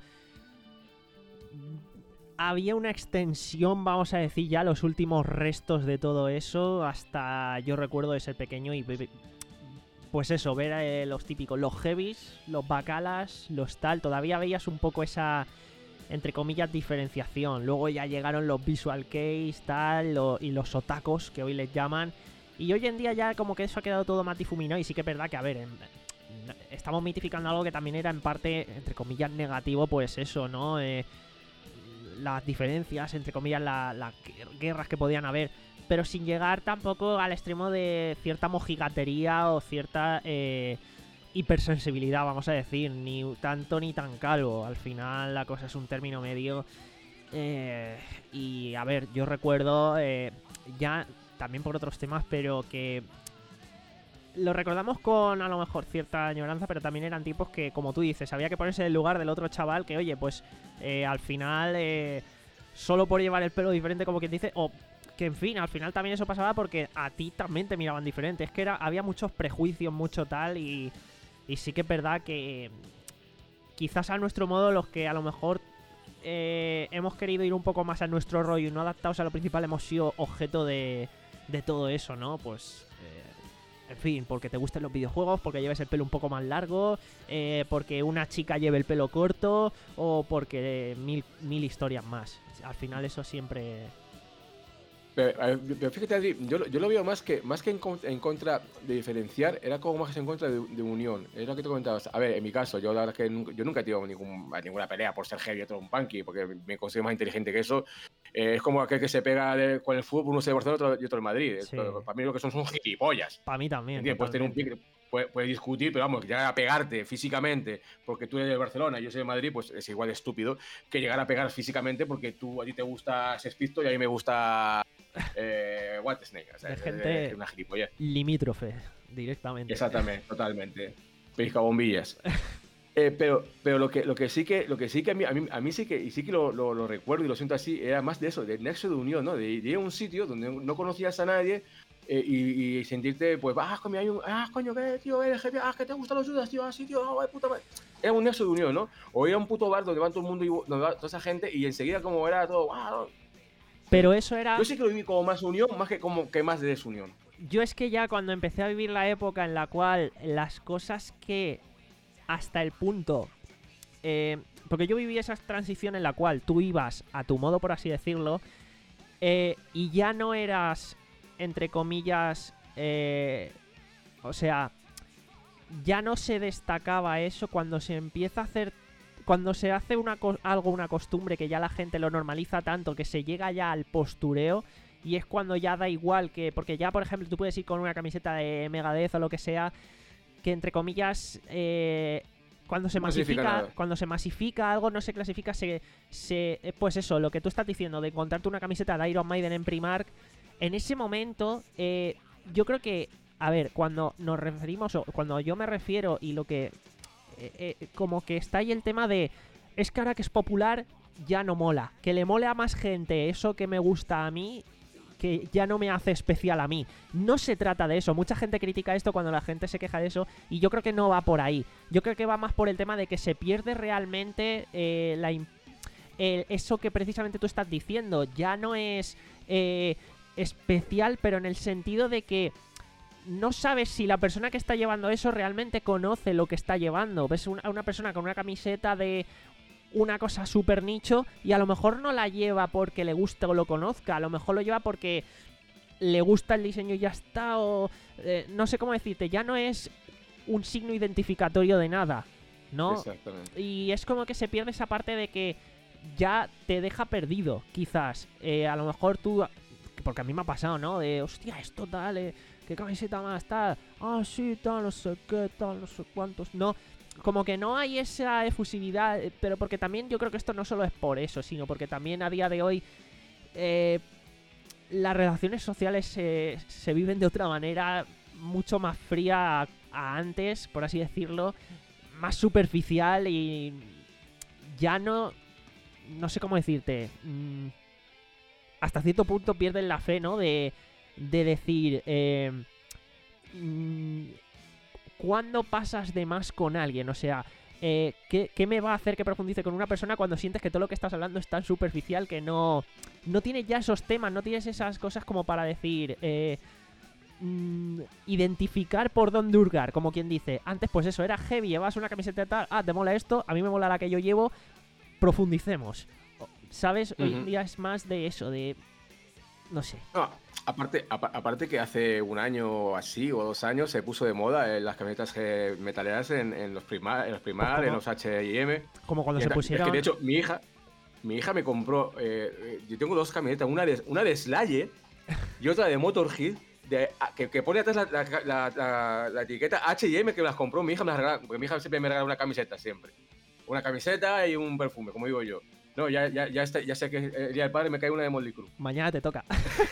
Había una extensión, vamos a decir, ya los últimos restos de todo eso. Hasta yo recuerdo de ser pequeño y. be- Pues eso, ver eh, los típicos, los heavies, los bacalas, los tal. Todavía veías un poco esa, entre comillas, diferenciación. Luego ya llegaron los visual keys, tal, lo- y los otacos, que hoy les llaman. Y hoy en día ya como que eso ha quedado todo más difuminado. Y sí que es verdad que, a ver, en- estamos mitificando algo que también era en parte, entre comillas, negativo, pues eso, ¿no? Eh, las diferencias, entre comillas, la- las guerras que podían haber, pero sin llegar tampoco al extremo de cierta mojigatería o cierta eh, hipersensibilidad, vamos a decir, ni tanto ni tan calvo. Al final la cosa es un término medio. eh, y a ver, yo recuerdo eh, ya también por otros temas, pero que lo recordamos con a lo mejor cierta añoranza, pero también eran tipos que, como tú dices, había que ponerse en el lugar del otro chaval que, oye, pues eh, al final, eh, solo por llevar el pelo diferente, como quien dice, o que en fin, al final también eso pasaba porque a ti también te miraban diferente. Es que era, había muchos prejuicios, mucho tal, y, y sí que es verdad que quizás a nuestro modo los que a lo mejor eh, hemos querido ir un poco más a nuestro rollo y no adaptados a lo principal hemos sido objeto de, de todo eso, ¿no? Pues... eh, en fin, porque te gusten los videojuegos, porque lleves el pelo un poco más largo, eh, porque una chica lleve el pelo corto o porque mil, mil historias más. Al final eso siempre... Pero, a ver, pero fíjate, Adri, yo, lo- yo lo veo más que, más que en, con- en contra de diferenciar, era como más en contra de, de unión. Es lo que te comentabas. A ver, en mi caso, yo la verdad es que nunca, yo nunca he tenido ningún, ninguna pelea por ser heavy y otro un punky, porque me considero más inteligente que eso. Eh, es como aquel que se pega de- con el fútbol, uno es de Barcelona otro- y otro en Madrid. Sí. Pero para mí lo que son son gilipollas. Para mí también. ¿Entiendes? Puedes tener un totalmente. pique, puedes, puedes discutir, pero vamos, llegar a pegarte físicamente porque tú eres de Barcelona y yo soy de Madrid, pues es igual de estúpido que llegar a pegar físicamente porque tú a ti te gusta Sex Pistols y a mí me gusta eh, White Snake. O sea, De es, gente- es una gilipollas. Limítrofe, directamente. Exactamente, totalmente. Pescabombillas. Eh, pero pero lo que lo que sí que lo que sí que a mí, a mí, a mí sí que y sí que lo, lo, lo recuerdo y lo siento así era más de eso, del nexo de unión, ¿no? De ir a un sitio donde no conocías a nadie eh, y, y sentirte pues ah coño hay un ah coño qué tío eres jefe ah que te gustan los judas tío ah sí tío ah, puta madre. Era un nexo de unión, ¿no? O ir a un puto bar donde va todo el mundo y donde va toda esa gente y enseguida como era todo ah, Pero eso era... yo sí que lo viví como más unión más que como que más de desunión. Yo es que ya cuando empecé a vivir la época en la cual las cosas que hasta el punto... eh, porque yo viví esa transición en la cual tú ibas a tu modo, por así decirlo, eh, y ya no eras, entre comillas, eh, o sea, ya no se destacaba eso cuando se empieza a hacer cuando se hace una co- algo, una costumbre que ya la gente lo normaliza tanto, que se llega ya al postureo, y es cuando ya da igual que... Porque ya, por ejemplo, tú puedes ir con una camiseta de Megadeth o lo que sea, que entre comillas... Eh, cuando se No significa masifica nada. cuando se masifica algo, no se clasifica, se, se eh, pues eso, lo que tú estás diciendo, de encontrarte una camiseta de Iron Maiden en Primark, en ese momento, eh, yo creo que, a ver, cuando nos referimos, o cuando yo me refiero, y lo que, eh, eh, como que está ahí el tema de, es que ahora que es popular, ya no mola, que le mole a más gente eso que me gusta a mí, que ya no me hace especial a mí. No se trata de eso. Mucha gente critica esto cuando la gente se queja de eso, y yo creo que no va por ahí. Yo creo que va más por el tema de que se pierde realmente eh, la im- el- eso que precisamente tú estás diciendo. Ya no es eh, especial, pero en el sentido de que no sabes si la persona que está llevando eso realmente conoce lo que está llevando. Ves un- a una persona con una camiseta de una cosa súper nicho y a lo mejor no la lleva porque le guste o lo conozca, a lo mejor lo lleva porque le gusta el diseño y ya está, o eh, no sé cómo decirte, ya no es un signo identificatorio de nada, ¿no? Exactamente. Y es como que se pierde esa parte de que ya te deja perdido, quizás. Eh, a lo mejor tú, porque a mí me ha pasado, ¿no? De, hostia, esto tal, eh, qué camiseta más tal, ah, sí, tal, no sé qué, tal, no sé cuántos, no. Como que no hay esa efusividad, eh, pero porque también yo creo que esto no solo es por eso, sino porque también a día de hoy eh, las relaciones sociales se, se viven de otra manera, mucho más fría a, a antes, por así decirlo, más superficial, y ya no, no sé cómo decirte, mm, hasta cierto punto pierden la fe, ¿no? De, de decir, eh, mm, ¿cuándo pasas de más con alguien? O sea, eh, ¿qué, ¿qué me va a hacer que profundice con una persona cuando sientes que todo lo que estás hablando es tan superficial que no, no tienes ya esos temas, no tienes esas cosas como para decir, eh, mm, identificar por dónde hurgar, como quien dice, antes pues eso, era heavy, llevas una camiseta tal, ah, te mola esto, a mí me mola la que yo llevo, profundicemos, ¿sabes? Hoy en Ujú. día es más de eso, de, no sé. No, aparte, apa- aparte que hace un año así o dos años se puso de moda eh, las camisetas eh, metaleras en, en los primar, en los, primar ¿cómo? en los H y M. Como cuando Y se enta- pusieron... Es que de hecho mi hija, mi hija me compró, eh, eh, yo tengo dos camisetas, una de, una de Slayer y otra de Motorhead, de, a- que, que pone atrás la, la, la- la- la etiqueta H y M, que me las compró mi hija, me las regaló, porque mi hija siempre me regala una camiseta, siempre. Una camiseta y un perfume, como digo yo. No, ya, ya, ya, está- ya sé que el día del padre me cae una de Motley Crue. Mañana te toca.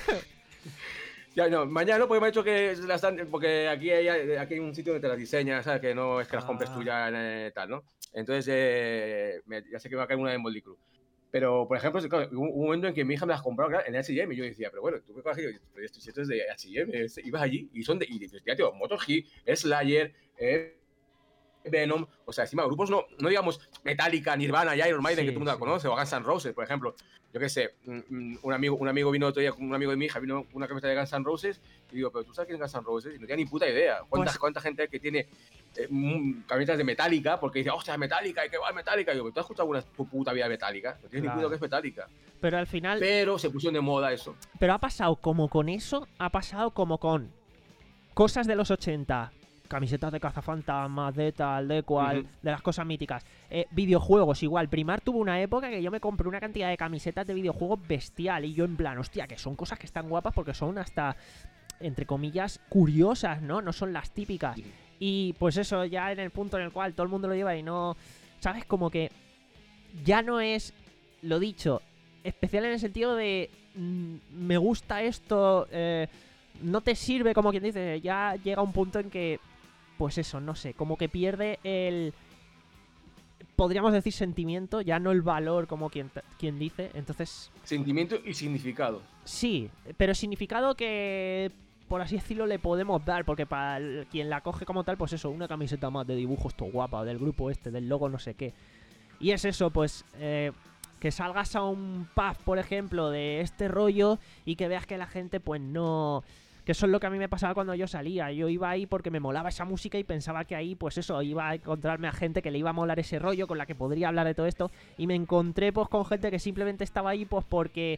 Ya, no, mañana no, porque me ha dicho que las están, porque aquí hay, aquí hay un sitio donde te las diseñas, ¿sabes? Que no es que las compres Ah. tú ya eh, tal, ¿no? Entonces, eh, me- ya sé que me va a caer una de Motley Crue. Pero, por ejemplo, claro, hubo un momento en que mi hija me las compró claro, en H y M y yo decía, pero bueno, tú qué coges, pero esto, si esto es de H y M, este- ibas allí y son de, y dices, ya, tío, Motorhead, Slayer, eh, Venom, o sea, encima grupos no, no digamos Metallica, Nirvana y Iron Maiden, Sí, que todo el mundo la sí. conoce, o Guns N' Roses, por ejemplo. Yo qué sé, un, un amigo, un amigo vino otro día, un amigo de mi hija vino con una camiseta de Guns N' Roses y digo, pero tú sabes quién es Guns N' Roses y no tenía ni puta idea. ¿Cuánta, Pues- cuánta gente hay que tiene eh, mm, camisetas de Metallica? Porque dice, hostia, Metallica, ¿y qué va Metallica? Y digo, ¿tú has escuchado alguna tu puta vida de Metallica? No tienes Claro. ni puta que es Metallica. Pero al final... Pero se pusieron de moda eso. Pero ha pasado como con eso, ha pasado como con cosas de los ochenta, camisetas de cazafantasmas, de tal, de cual, Ujú. de las cosas míticas. Eh, videojuegos, igual. Primar tuvo una época que yo me compré una cantidad de camisetas de videojuegos bestial. Y yo en plan, hostia, que son cosas que están guapas porque son hasta, entre comillas, curiosas, ¿no? No son las típicas. Ujú. Y pues eso, ya en el punto en el cual todo el mundo lo lleva y no... ¿Sabes? Como que ya no es, lo dicho, especial en el sentido de mm, me gusta esto, eh, no te sirve, como quien dice, ya llega un punto en que, pues eso, no sé, como que pierde el, podríamos decir sentimiento, ya no el valor, como quien, quien dice, entonces, Sentimiento y significado. sí, pero significado que, por así decirlo, le podemos dar, porque para el- quien la coge como tal, pues eso, una camiseta más de dibujos, todo guapa, del grupo este, del logo no sé qué. Y es eso, pues, eh, que salgas a un pub, por ejemplo, de este rollo y que veas que la gente, pues no... Que eso es lo que a mí me pasaba cuando yo salía. Yo iba ahí porque me molaba esa música y pensaba que ahí, pues eso, iba a encontrarme a gente que le iba a molar ese rollo, con la que podría hablar de todo esto. Y me encontré, pues, con gente que simplemente estaba ahí, pues, porque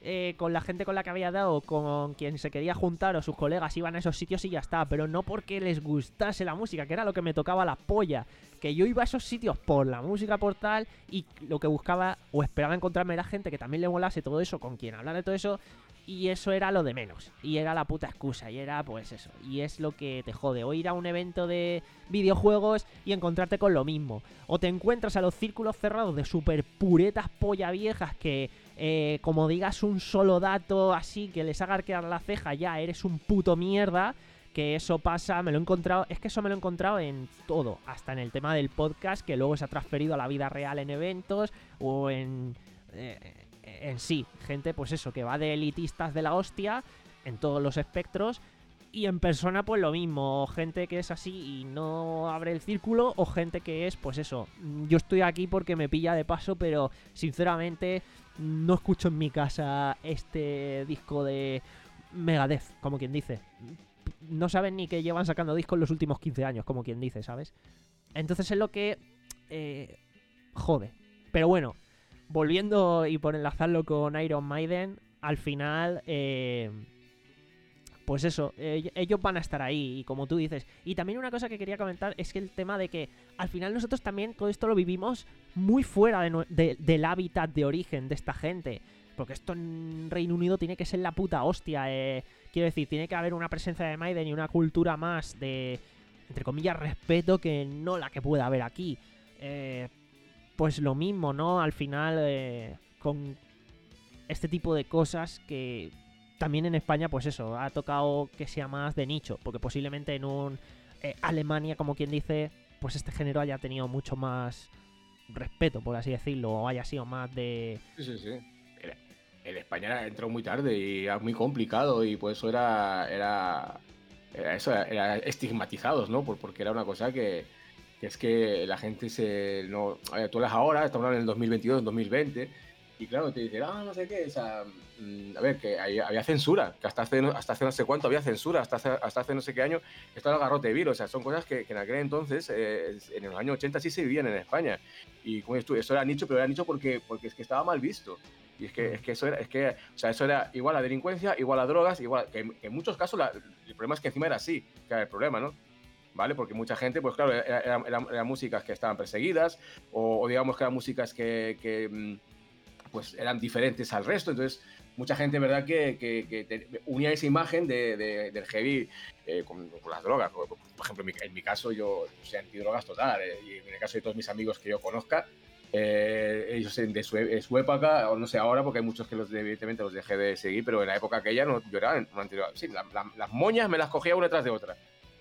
eh, con la gente con la que había dado, con quien se quería juntar o sus colegas iban a esos sitios y ya está, pero no porque les gustase la música, que era lo que me tocaba la polla, que yo iba a esos sitios por la música, por tal, y lo que buscaba o esperaba encontrarme era gente que también le molase todo eso, con quien hablar de todo eso, y eso era lo de menos, y era la puta excusa, y era pues eso, y es lo que te jode, o ir a un evento de videojuegos y encontrarte con lo mismo, o te encuentras a los círculos cerrados de super puretas polla viejas que, eh, como digas un solo dato así que les haga arquear la ceja, ya eres un puto mierda, que eso pasa, me lo he encontrado, es que eso me lo he encontrado en todo, hasta en el tema del podcast, que luego se ha transferido a la vida real en eventos, o en... Eh, en sí, gente pues eso, que va de elitistas de la hostia en todos los espectros, y en persona pues lo mismo, o gente que es así y no abre el círculo, o gente que es pues eso, yo estoy aquí porque me pilla de paso, pero sinceramente no escucho en mi casa este disco de Megadeth, como quien dice, no saben ni que llevan sacando discos los últimos quince años, como quien dice, ¿sabes? Entonces es lo que eh, jode, pero bueno, volviendo y por enlazarlo con Iron Maiden, al final, eh, pues eso, eh, ellos van a estar ahí, y como tú dices. Y también una cosa que quería comentar es que el tema de que al final nosotros también todo esto lo vivimos muy fuera de, de, del hábitat de origen de esta gente. Porque esto en Reino Unido tiene que ser la puta hostia. Eh, quiero decir, tiene que haber una presencia de Maiden y una cultura más de, entre comillas, respeto que no la que pueda haber aquí. Eh... Pues lo mismo, ¿no? Al final, eh, con este tipo de cosas que también en España, pues eso, ha tocado que sea más de nicho, porque posiblemente en un eh, Alemania, como quien dice, pues este género haya tenido mucho más respeto, por así decirlo, o haya sido más de... Sí, sí, sí. En España entró muy tarde y era muy complicado, y por eso era, era, era eso, era estigmatizados, ¿no? Por, porque era una cosa que... que es que la gente se... No, a ver, tú hablas ahora, estamos hablando en el dos mil veintidós, en dos mil veinte, y claro, te dicen, ah, no sé qué, o sea, a ver, que hay, había censura, que hasta hace, hasta hace no sé cuánto había censura, hasta hace, hasta hace no sé qué año, esto era el garrote de virus, o sea, son cosas que, que en aquel entonces, eh, en los años ochenta sí se vivían en España, y como dices tú, eso era nicho, pero era nicho porque, porque es que estaba mal visto, y es que, es que eso era, es que, o sea, eso era igual a delincuencia, igual a drogas, igual, que, que en muchos casos la, el problema es que encima era así, que era el problema, ¿no? ¿Vale? Porque mucha gente, pues claro, eran era, era, era músicas que estaban perseguidas, o, o digamos que eran músicas que, que pues eran diferentes al resto, entonces mucha gente, ¿verdad?, que, que, que te, unía esa imagen de, de, del heavy eh, con, con las drogas. Por, por ejemplo, en mi, en mi caso, yo soy antidrogas total, eh, y en el caso de todos mis amigos que yo conozca, eh, ellos de su, de su época, o no sé ahora, porque hay muchos que los, evidentemente los dejé de seguir, pero en la época aquella no, yo era un antidrogas. Sí, la, la, las moñas me las cogía una tras de otra,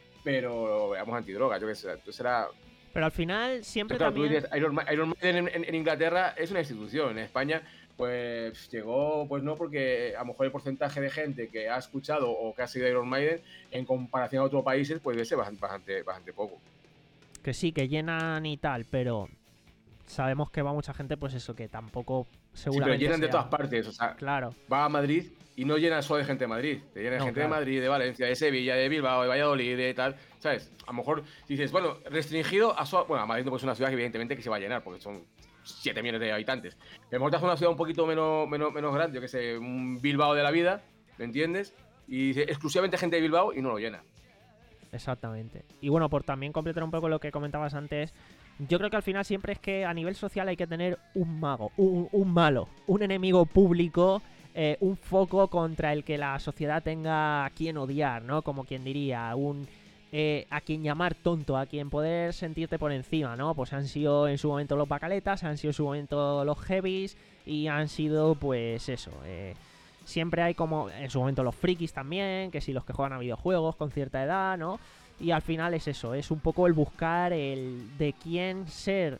pero veamos antidrogas, yo qué sé, entonces era... Pero al final siempre claro, también... tú dices, Iron, Iron Maiden en, en, en Inglaterra es una institución, en España pues llegó, pues no, porque a lo mejor el porcentaje de gente que ha escuchado o que ha seguido Iron Maiden en comparación a otros países pues debe ser bastante, bastante, bastante poco. Que sí, que llenan y tal, pero sabemos que va mucha gente, pues eso, que tampoco seguramente... Sí, pero llenan sea... de todas partes, o sea, claro. Va a Madrid y no llena solo de gente de Madrid, te llena No, gente claro. de Madrid, de Valencia, de Sevilla, de Bilbao, de Valladolid, de tal, ¿sabes? A lo mejor dices, bueno, restringido a su... Bueno, a Madrid no, pues es una ciudad que evidentemente que se va a llenar, porque son siete millones de habitantes. Pero a lo mejor te hace una ciudad un poquito menos, menos, menos grande, yo que sé, un Bilbao de la vida, ¿me entiendes? Y dice, exclusivamente gente de Bilbao y no lo llena. Exactamente. Y bueno, por también completar un poco lo que comentabas antes, yo creo que al final siempre es que a nivel social hay que tener un mago, un, un malo, un enemigo público, eh, un foco contra el que la sociedad tenga a quien odiar, ¿no? Como quien diría, un eh, a quien llamar tonto, a quien poder sentirte por encima, ¿no? Pues han sido en su momento los bacaletas, han sido en su momento los heavies y han sido pues eso, eh, siempre hay como en su momento los frikis también, que si los que juegan a videojuegos con cierta edad, ¿no? Y al final es eso, es un poco el buscar el de quién ser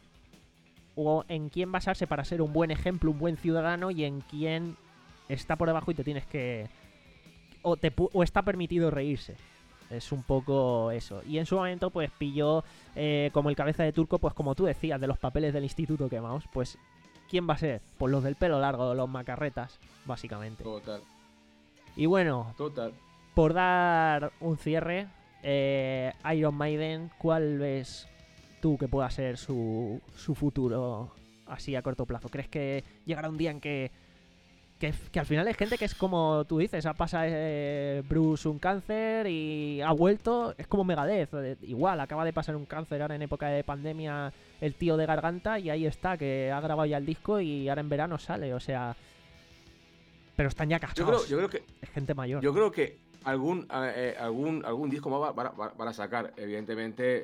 o en quién basarse para ser un buen ejemplo, un buen ciudadano, y en quién está por debajo y te tienes que... o, te, o está permitido reírse. Es un poco eso. Y en su momento pues pilló eh, como el cabeza de turco, pues como tú decías, de los papeles del instituto quemados, pues ¿quién va a ser? Pues los del pelo largo, los macarretas, básicamente. Total. Y bueno, Total. Por dar un cierre, eh, Iron Maiden, ¿cuál ves tú que pueda ser su, su futuro así a corto plazo? ¿Crees que llegará un día en que, que, que al final hay gente que es como tú dices, ha pasado eh, Bruce un cáncer y ha vuelto, es como Megadeth, eh, igual, acaba de pasar un cáncer ahora en época de pandemia el tío de Garganta y ahí está, que ha grabado ya el disco y ahora en verano sale, o sea... Pero están ya Yo cachados, creo, yo creo que es gente mayor. Yo creo que algún, eh, algún, algún disco más van va, va, va a sacar. Evidentemente,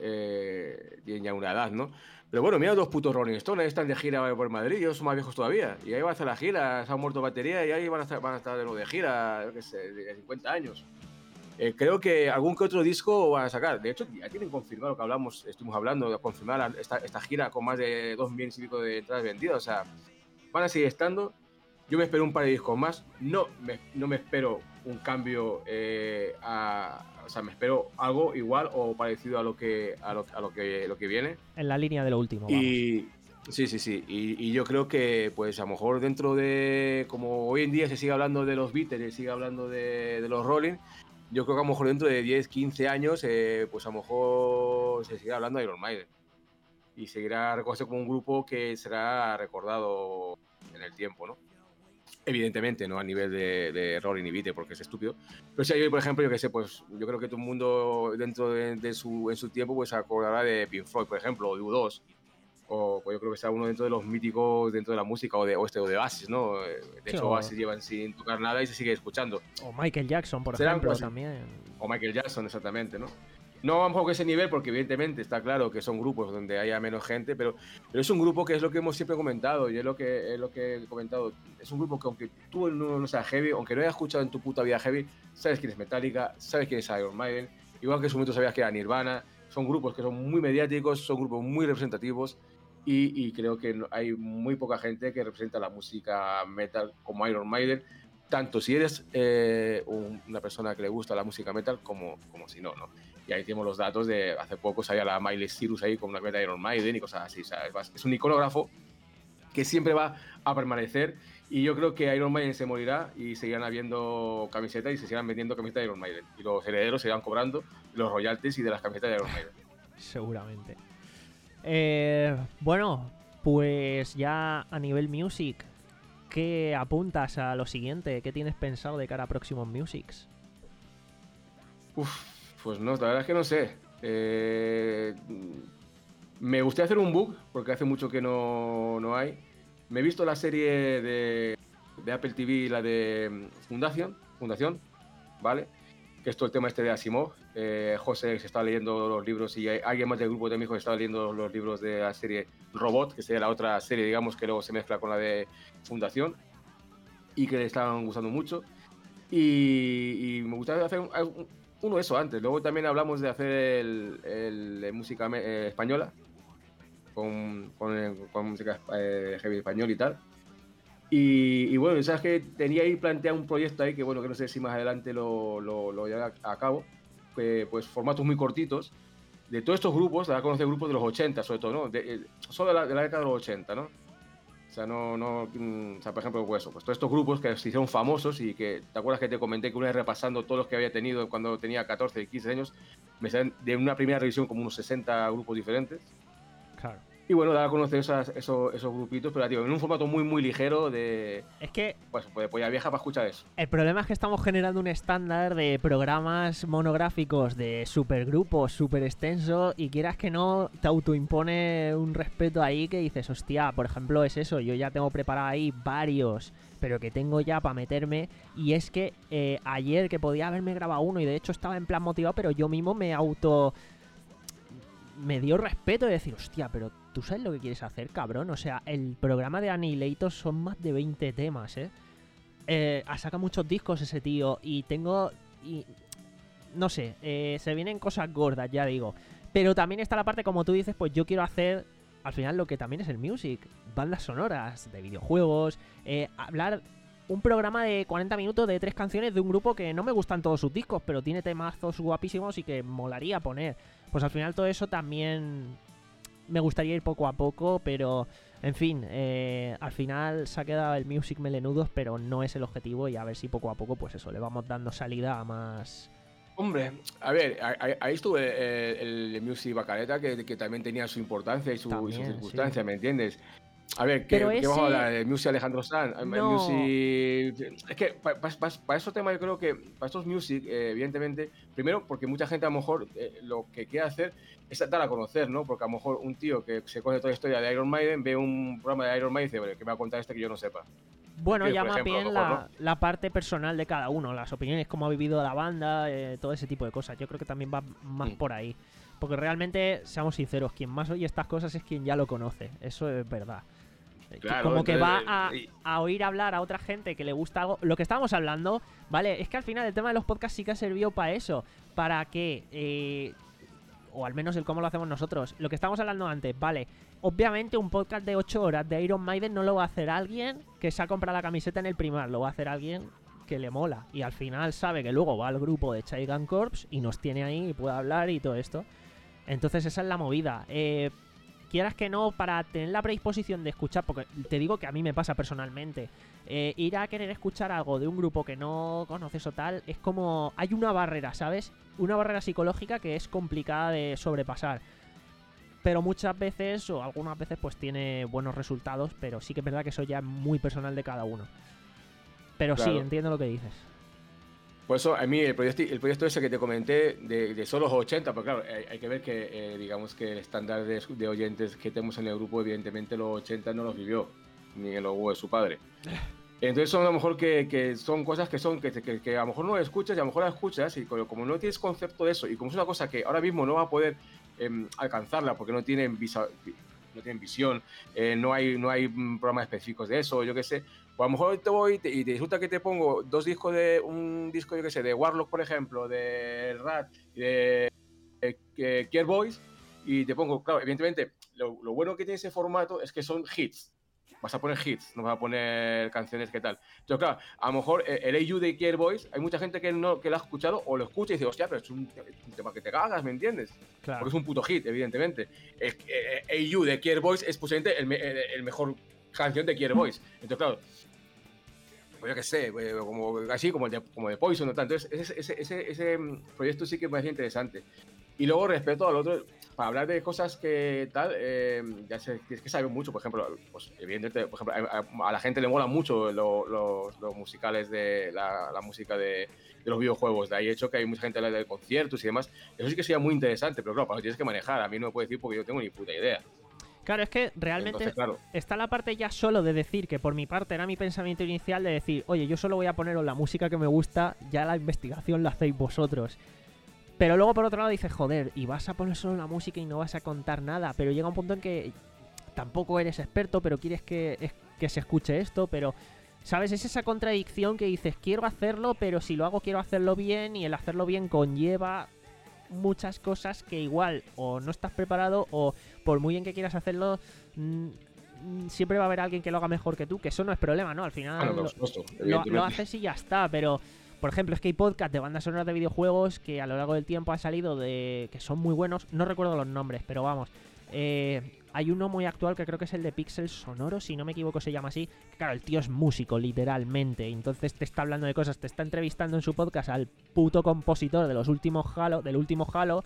eh, tienen ya una edad, ¿no? Pero bueno, mira, dos putos Rolling Stones, están de gira por Madrid, ellos son más viejos todavía. Y ahí va a hacer la gira, se han muerto batería y ahí van a estar, van a estar de nuevo de gira, yo qué sé, de cincuenta años. Eh, creo que algún que otro disco van a sacar. De hecho, ya tienen confirmado lo que hablamos, estuvimos hablando, de confirmar la- esta, esta gira con más de dos millones y pico de entradas vendidas. O sea, van a seguir estando. Yo me espero un par de discos más. No me, no me espero un cambio eh, a... O sea, me espero algo igual o parecido a lo que, a lo, a lo que, lo que viene. En la línea de lo último, vamos. Y sí, sí, sí. Y, y yo creo que, pues a lo mejor dentro de... Como hoy en día se sigue hablando de los Beatles, se sigue hablando de, de los Rolling, yo creo que a lo mejor dentro de diez, quince años, eh, pues a lo mejor se sigue hablando de Iron Maiden. Y seguirá reconocido como un grupo que será recordado en el tiempo, ¿no? Evidentemente, no a nivel de, de Rolling y Beatles, porque es estúpido. Pero si hay, por ejemplo, yo que sé, pues yo creo que todo el mundo dentro de, de su, en su tiempo pues se acordará de Pink Floyd, por ejemplo, o de U dos. O pues yo creo que sea uno dentro de los míticos dentro de la música, o de, o este, o de Oasis, ¿no? De Sí, hecho, o- Oasis llevan sin tocar nada y se sigue escuchando. O Michael Jackson, por Serán ejemplo, cosas. también. O Michael Jackson, exactamente, ¿no? No vamos a ese nivel porque evidentemente está claro que son grupos donde haya menos gente, pero, pero es un grupo que es lo que hemos siempre comentado y es lo que, es lo que he comentado. Es un grupo que aunque tú no, no seas heavy, aunque no hayas escuchado en tu puta vida heavy, sabes quién es Metallica, sabes quién es Iron Maiden, igual que en su momento sabías que era Nirvana. Son grupos que son muy mediáticos, son grupos muy representativos y, y creo que no- hay muy poca gente que representa la música metal como Iron Maiden, tanto si eres eh, un- una persona que le gusta la música metal como, como si no, ¿no? Y ahí tenemos los datos de hace poco salía la Miley Cyrus ahí con una camiseta de Iron Maiden y cosas así, ¿sabes? Es un iconógrafo que siempre va a permanecer y yo creo que Iron Maiden se morirá y seguirán habiendo camisetas y se seguirán vendiendo camisetas de Iron Maiden y los herederos se irán cobrando los royalties y de las camisetas de Iron Maiden. Seguramente. Eh, bueno, pues ya a nivel music, ¿qué apuntas a lo siguiente? ¿Qué tienes pensado de cara a próximos musics? Uf, pues no, la verdad es que no sé. Eh, me gustaría hacer un book, porque hace mucho que no, no hay. Me he visto la serie de, de Apple T V, la de Fundación, Fundación, ¿vale? Que es todo el tema este de Asimov. Eh, José se está leyendo los libros y hay alguien más del grupo de mi hijo que está leyendo los libros de la serie Robot, que sería la otra serie, digamos, que luego se mezcla con la de Fundación y que le estaban gustando mucho. Y, y me gustaría hacer un- un- uno de eso antes. Luego también hablamos de hacer el, el de música me- eh, española, con, con, con música eh, heavy español y tal. Y, y bueno, sabes que tenía ahí planteado un proyecto ahí que bueno, que no sé si más adelante lo, lo, lo llevaré a, a cabo, que, pues formatos muy cortitos de todos estos grupos, de conocer grupos de los ochenta sobre todo, ¿no? De, eh, solo de la, de la década de los ochenta, ¿no? O sea, no, no, mm, o sea, por ejemplo, pues, eso, pues todos estos grupos que se hicieron famosos y que, ¿te acuerdas que te comenté que una vez repasando todos los que había tenido cuando tenía catorce, quince años, me salen de una primera revisión como unos sesenta grupos diferentes? Claro. Y bueno, dar a conocer esas, esos, esos grupitos, pero tío, en un formato muy, muy ligero de, Es que pues, pues, de polla vieja para escuchar eso. el problema es que estamos generando un estándar de programas monográficos de supergrupos súper extenso y quieras que no, te autoimpone un respeto ahí que dices, hostia, por ejemplo es eso, yo ya tengo preparado ahí varios, pero que tengo ya para meterme y es que eh, ayer que podía haberme grabado uno y de hecho estaba en plan motivado, pero yo mismo me auto... me dio respeto de decir, hostia, pero tú sabes lo que quieres hacer, cabrón. O sea, el programa de Annihilator son más de veinte temas, ¿eh? eh ha sacado muchos discos ese tío y tengo... y no sé, eh, se vienen cosas gordas, ya digo. Pero también está la parte, como tú dices, pues yo quiero hacer, al final, lo que también es el music. Bandas sonoras, de videojuegos, eh, hablar... un programa de cuarenta minutos de tres canciones de un grupo que no me gustan todos sus discos, pero tiene temazos guapísimos y que molaría poner. Pues al final todo eso también me gustaría ir poco a poco, pero en fin, eh, al final se ha quedado el music melenudos, pero no es el objetivo y a ver si poco a poco, pues eso, le vamos dando salida a más... Hombre, a ver, ahí, ahí estuvo el, el, el Music Bacareta, que, que también tenía su importancia y su, También, y su circunstancia, sí. ¿me entiendes? A ver, ¿qué, Pero ¿qué vamos a ese- hablar? ¿El Music Alejandro Sanz? ¿El No. Music...? Es que para pa, pa, pa esos temas yo creo que, para estos Music, eh, evidentemente, primero porque mucha gente a lo mejor eh, lo que quiere hacer es dar a conocer, ¿no? Porque a lo mejor un tío que se conoce toda la historia de Iron Maiden ve un programa de Iron Maiden y dice, bueno, ¿qué me va a contar este que yo no sepa? Bueno, Por ya más ejemplo, a lo bien mejor, la, la parte personal de cada uno, las opiniones, cómo ha vivido la banda, eh, todo ese tipo de cosas. Yo creo que también va más Mm. por ahí. Porque realmente, seamos sinceros, quien más oye estas cosas es quien ya lo conoce. Eso es verdad. Eh, que Claro, Como que entonces, va a, eh, y- a oír hablar a otra gente que le gusta algo. Lo que estábamos hablando, ¿vale? Es que al final el tema de los podcasts sí que ha servido para eso. Para que... eh, o al menos el cómo lo hacemos nosotros. Lo que estábamos hablando antes, vale. Obviamente un podcast de ocho horas de Iron Maiden no lo va a hacer alguien que se ha comprado la camiseta en el primar, lo va a hacer alguien que le mola. Y al final sabe que luego va al grupo de Chaigan Corps y nos tiene ahí y puede hablar y todo esto. Entonces esa es la movida. Eh, quieras que no, para tener la predisposición de escuchar, porque te digo que a mí me pasa personalmente, eh, ir a querer escuchar algo de un grupo que no conoces o tal, es como... Hay una barrera, ¿sabes? Una barrera psicológica que es complicada de sobrepasar. Pero muchas veces, o algunas veces, pues tiene buenos resultados, pero sí que es verdad que eso ya es muy personal de cada uno. Pero sí, Claro. entiendo lo que dices. Por eso, a mí el proyecto, el proyecto ese que te comenté de, de solo los ochenta, pero claro, hay, hay que ver que, eh, digamos que el estándar de, de oyentes que tenemos en el grupo, evidentemente los ochenta no los vivió, ni en los huevos de su padre. Entonces son a lo mejor que, que son cosas que son que, que, que a lo mejor no escuchas y a lo mejor las escuchas y como, como no tienes concepto de eso y como es una cosa que ahora mismo no va a poder eh, alcanzarla porque no tienen, visa, no tienen visión, eh, no hay, no hay mm, programas específicos de eso, yo qué sé, pues a lo mejor te voy y te, y te resulta que te pongo dos discos de un disco, yo qué sé, de Warlock, por ejemplo, de Rat y de eh, Care Boys y te pongo, claro, evidentemente lo, lo bueno que tiene ese formato es que son hits. Vas a poner hits, no vas a poner canciones que tal. Entonces, claro, a lo mejor eh, el A U de Care Boys, hay mucha gente que no que lo ha escuchado o lo escucha y dice, hostia, pero es un, es un tema que te cagas, ¿me entiendes? Claro. Porque es un puto hit, evidentemente. El, eh, A U de Care Boys es posiblemente el, el, el mejor canción de Care Boys. Entonces, claro, pues yo qué sé, como, así como el de, como de Poison o tal. Entonces, ese, ese, ese, ese proyecto sí que me parece interesante. Y luego, respecto al otro, para hablar de cosas que tal, eh, ya sé, es que saben mucho, por ejemplo, pues, evidentemente, por ejemplo, a, a la gente le mola mucho los lo, lo musicales de la, la música de, de los videojuegos. De ahí hecho que hay mucha gente que habla de conciertos y demás. Eso sí que sería muy interesante, pero claro, para eso tienes que manejar. A mí no me puede decir porque yo tengo ni puta idea. Claro, es que realmente Entonces, claro, está la parte ya solo de decir que por mi parte era mi pensamiento inicial de decir, oye, yo solo voy a poneros la música que me gusta, ya la investigación la hacéis vosotros. Pero luego por otro lado dices, joder, y vas a poner solo la música y no vas a contar nada. Pero llega un punto en que tampoco eres experto, pero quieres que, que se escuche esto, pero... ¿Sabes? Es esa contradicción que dices, quiero hacerlo, pero si lo hago quiero hacerlo bien, y el hacerlo bien conlleva muchas cosas que igual o no estás preparado o por muy bien que quieras hacerlo, mmm, siempre va a haber alguien que lo haga mejor que tú, que eso no es problema, ¿no? Al final bueno, por lo, supuesto, lo, evidentemente. lo haces y ya está, pero... Por ejemplo, es que hay podcast de bandas sonoras de videojuegos que a lo largo del tiempo han salido de... que son muy buenos, no recuerdo los nombres, pero vamos. Eh, hay uno muy actual que creo que es el de Pixel Sonoro, si no me equivoco se llama así. Claro, el tío es músico, literalmente. Entonces te está hablando de cosas, te está entrevistando en su podcast al puto compositor de los últimos Halo, del último Halo.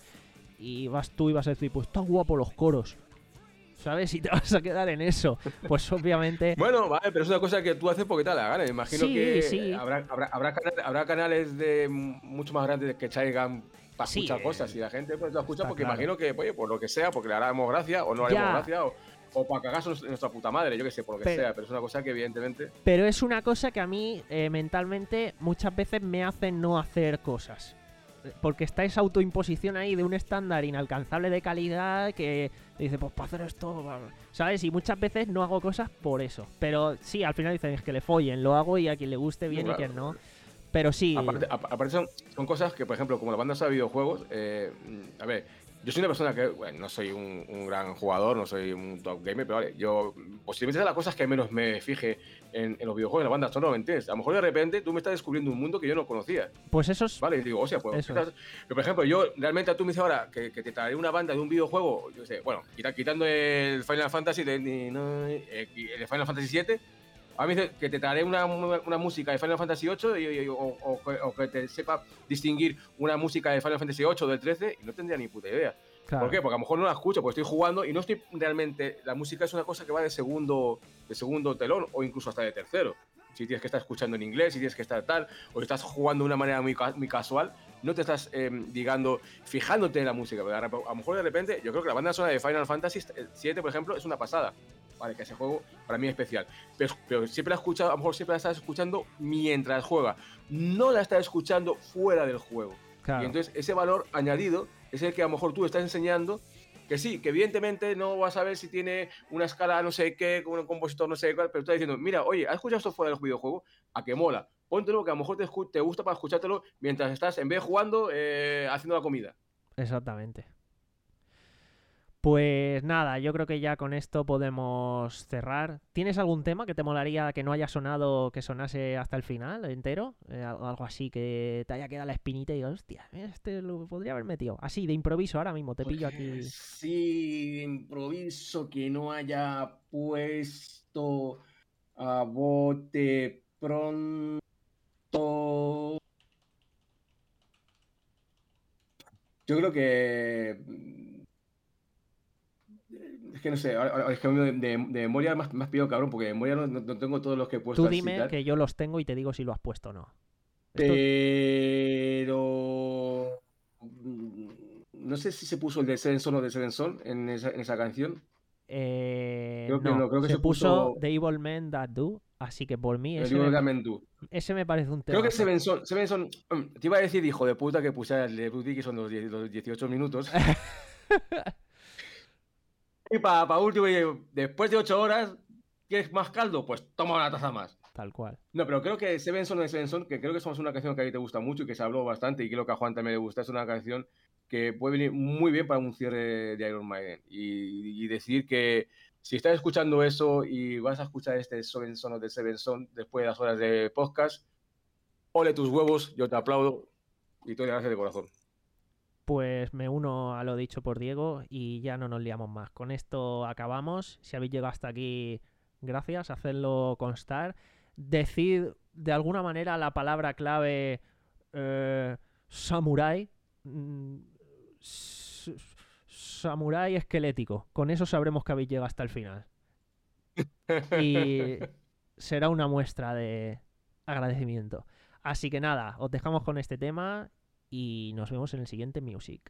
Y vas tú y vas a decir, pues está guapo los coros, ¿sabes? Y te vas a quedar en eso. Pues obviamente... Bueno, vale, pero es una cosa que tú haces porque te da la gana. Me imagino Sí, que sí. Habrá, habrá, habrá, canales, habrá canales de mucho más grandes que Chaigan para Sí, escuchar eh, cosas y la gente pues lo escucha está porque claro. imagino que, oye, por lo que sea, porque le haremos gracia o no le haremos Ya. gracia o, o para cagarse nuestra puta madre, yo que sé, por lo que Pero- sea. Pero es una cosa que evidentemente... Pero es una cosa que a mí eh, mentalmente muchas veces me hace no hacer cosas. Porque está esa autoimposición ahí de un estándar inalcanzable de calidad que dice, pues para hacer esto, ¿sabes? Y muchas veces no hago cosas por eso. Pero sí, al final dicen, es que le follen, lo hago y a quien le guste bien Claro. y quien no. Pero sí, Aparte, a- aparte son, son cosas que, por ejemplo, como la banda de videojuegos, eh, a ver, yo soy una persona que, bueno, no soy un, un gran jugador, no soy un top gamer, pero vale, yo posiblemente sea las cosas que menos me fije en, en los videojuegos, en la banda sonora, ¿me entiendes? A lo mejor de repente tú me estás descubriendo un mundo que yo no conocía, pues eso es... ¿vale? Y digo, o sea, pues... Eso estás- Pero, por ejemplo, yo realmente tú me dices ahora que, que te traeré una banda de un videojuego, yo sé, bueno, quita- quitando el Final Fantasy, de, ni- no, eh, el Final Fantasy siete, a mí me dice que te traeré una, una, una música de Final Fantasy ocho y, y- o, o, o que te sepa distinguir una música de Final Fantasy ocho o del trece y no tendría ni puta idea. Claro. ¿Por qué? Porque a lo mejor no la escucho, porque estoy jugando y no estoy realmente... La música es una cosa que va de segundo, de segundo telón o incluso hasta de tercero. Si tienes que estar escuchando en inglés, si tienes que estar tal, o estás jugando de una manera muy, muy casual, no te estás, eh, digamos, fijándote en la música. Pero a lo mejor de repente, yo creo que la banda sonora de Final Fantasy siete, por ejemplo, es una pasada. Vale, que ese juego para mí es especial. Pero, pero siempre la he escuchado, a lo mejor siempre la estás escuchando mientras juega. No la estás escuchando fuera del juego. Claro. Y entonces ese valor añadido es el que a lo mejor tú estás enseñando. Que sí, que evidentemente no vas a ver si tiene una escala no sé qué, con un compositor no sé cuál, pero estás diciendo, mira, oye, ¿has escuchado esto fuera del videojuego? ¿A qué mola? Póntelo, que a lo mejor te, te gusta para escuchártelo mientras estás, en vez de jugando, eh, haciendo la comida. Exactamente. Pues nada, yo creo que ya con esto podemos cerrar. ¿Tienes algún tema que te molaría que no haya sonado, que sonase hasta el final, entero? Eh, algo así que te haya quedado la espinita y digas, hostia, este lo podría haber metido. Así, de improviso, ahora mismo, te pillo aquí. Sí, de improviso que no haya puesto a bote pronto. Yo creo que... Es que no sé, ahora, es que de, de, de memoria me has, me has pillado cabrón, porque de memoria no, no tengo todos los que he puesto. Tú así, dime tal. que yo los tengo y te digo si lo has puesto o no. Esto... Pero... No sé si se puso el de Seven Son o de Seven Son en esa, en esa canción. Eh, creo que no, no, creo que se, se puso puso The Evil Men That Do, así que por mí ese, el me, Do. ese me parece un tema. Creo que Seven Son, Seven Son, te iba a decir, hijo de puta, que pusiera el de Rudy, que son los, diez, los dieciocho minutos. Y para pa último, después de ocho horas, ¿quieres más caldo? Pues toma una taza más. Tal cual. No, pero creo que Seven Son de Seven Son, que creo que somos una canción que a ti te gusta mucho y que se habló bastante, y creo que a Juan también le gusta, es una canción que puede venir muy bien para un cierre de Iron Maiden. Y, y decir que si estás escuchando eso y vas a escuchar este Seven Son de Seven Son después de las horas de podcast, ole tus huevos, yo te aplaudo y te doy gracias de corazón. Pues me uno a lo dicho por Diego y ya no nos liamos más. Con esto acabamos. Si habéis llegado hasta aquí, gracias. Hacedlo constar. Decid de alguna manera la palabra clave eh, samurai. Mm, samurai esquelético. Con eso sabremos que habéis llegado hasta el final. Y será una muestra de agradecimiento. Así que nada, os dejamos con este tema y nos vemos en el siguiente Music.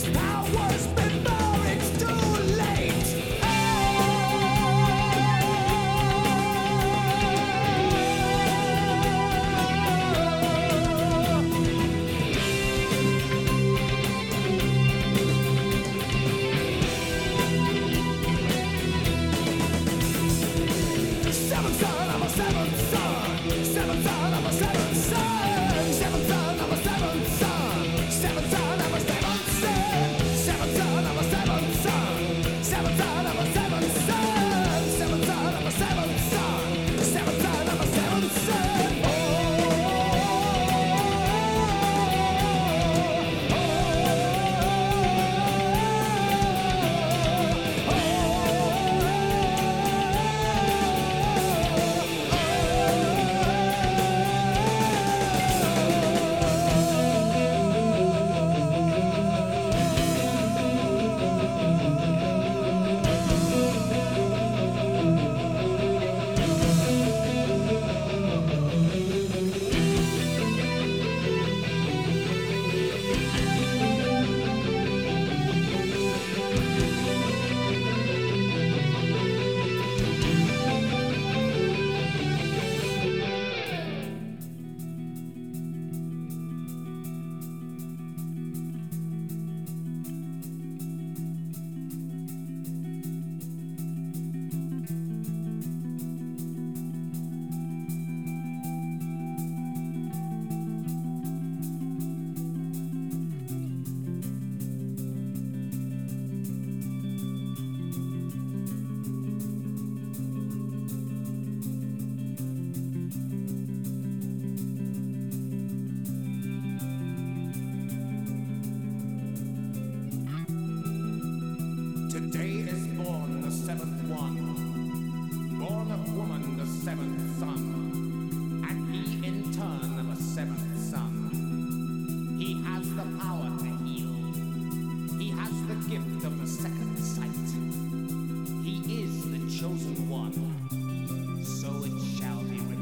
chosen one, so it shall be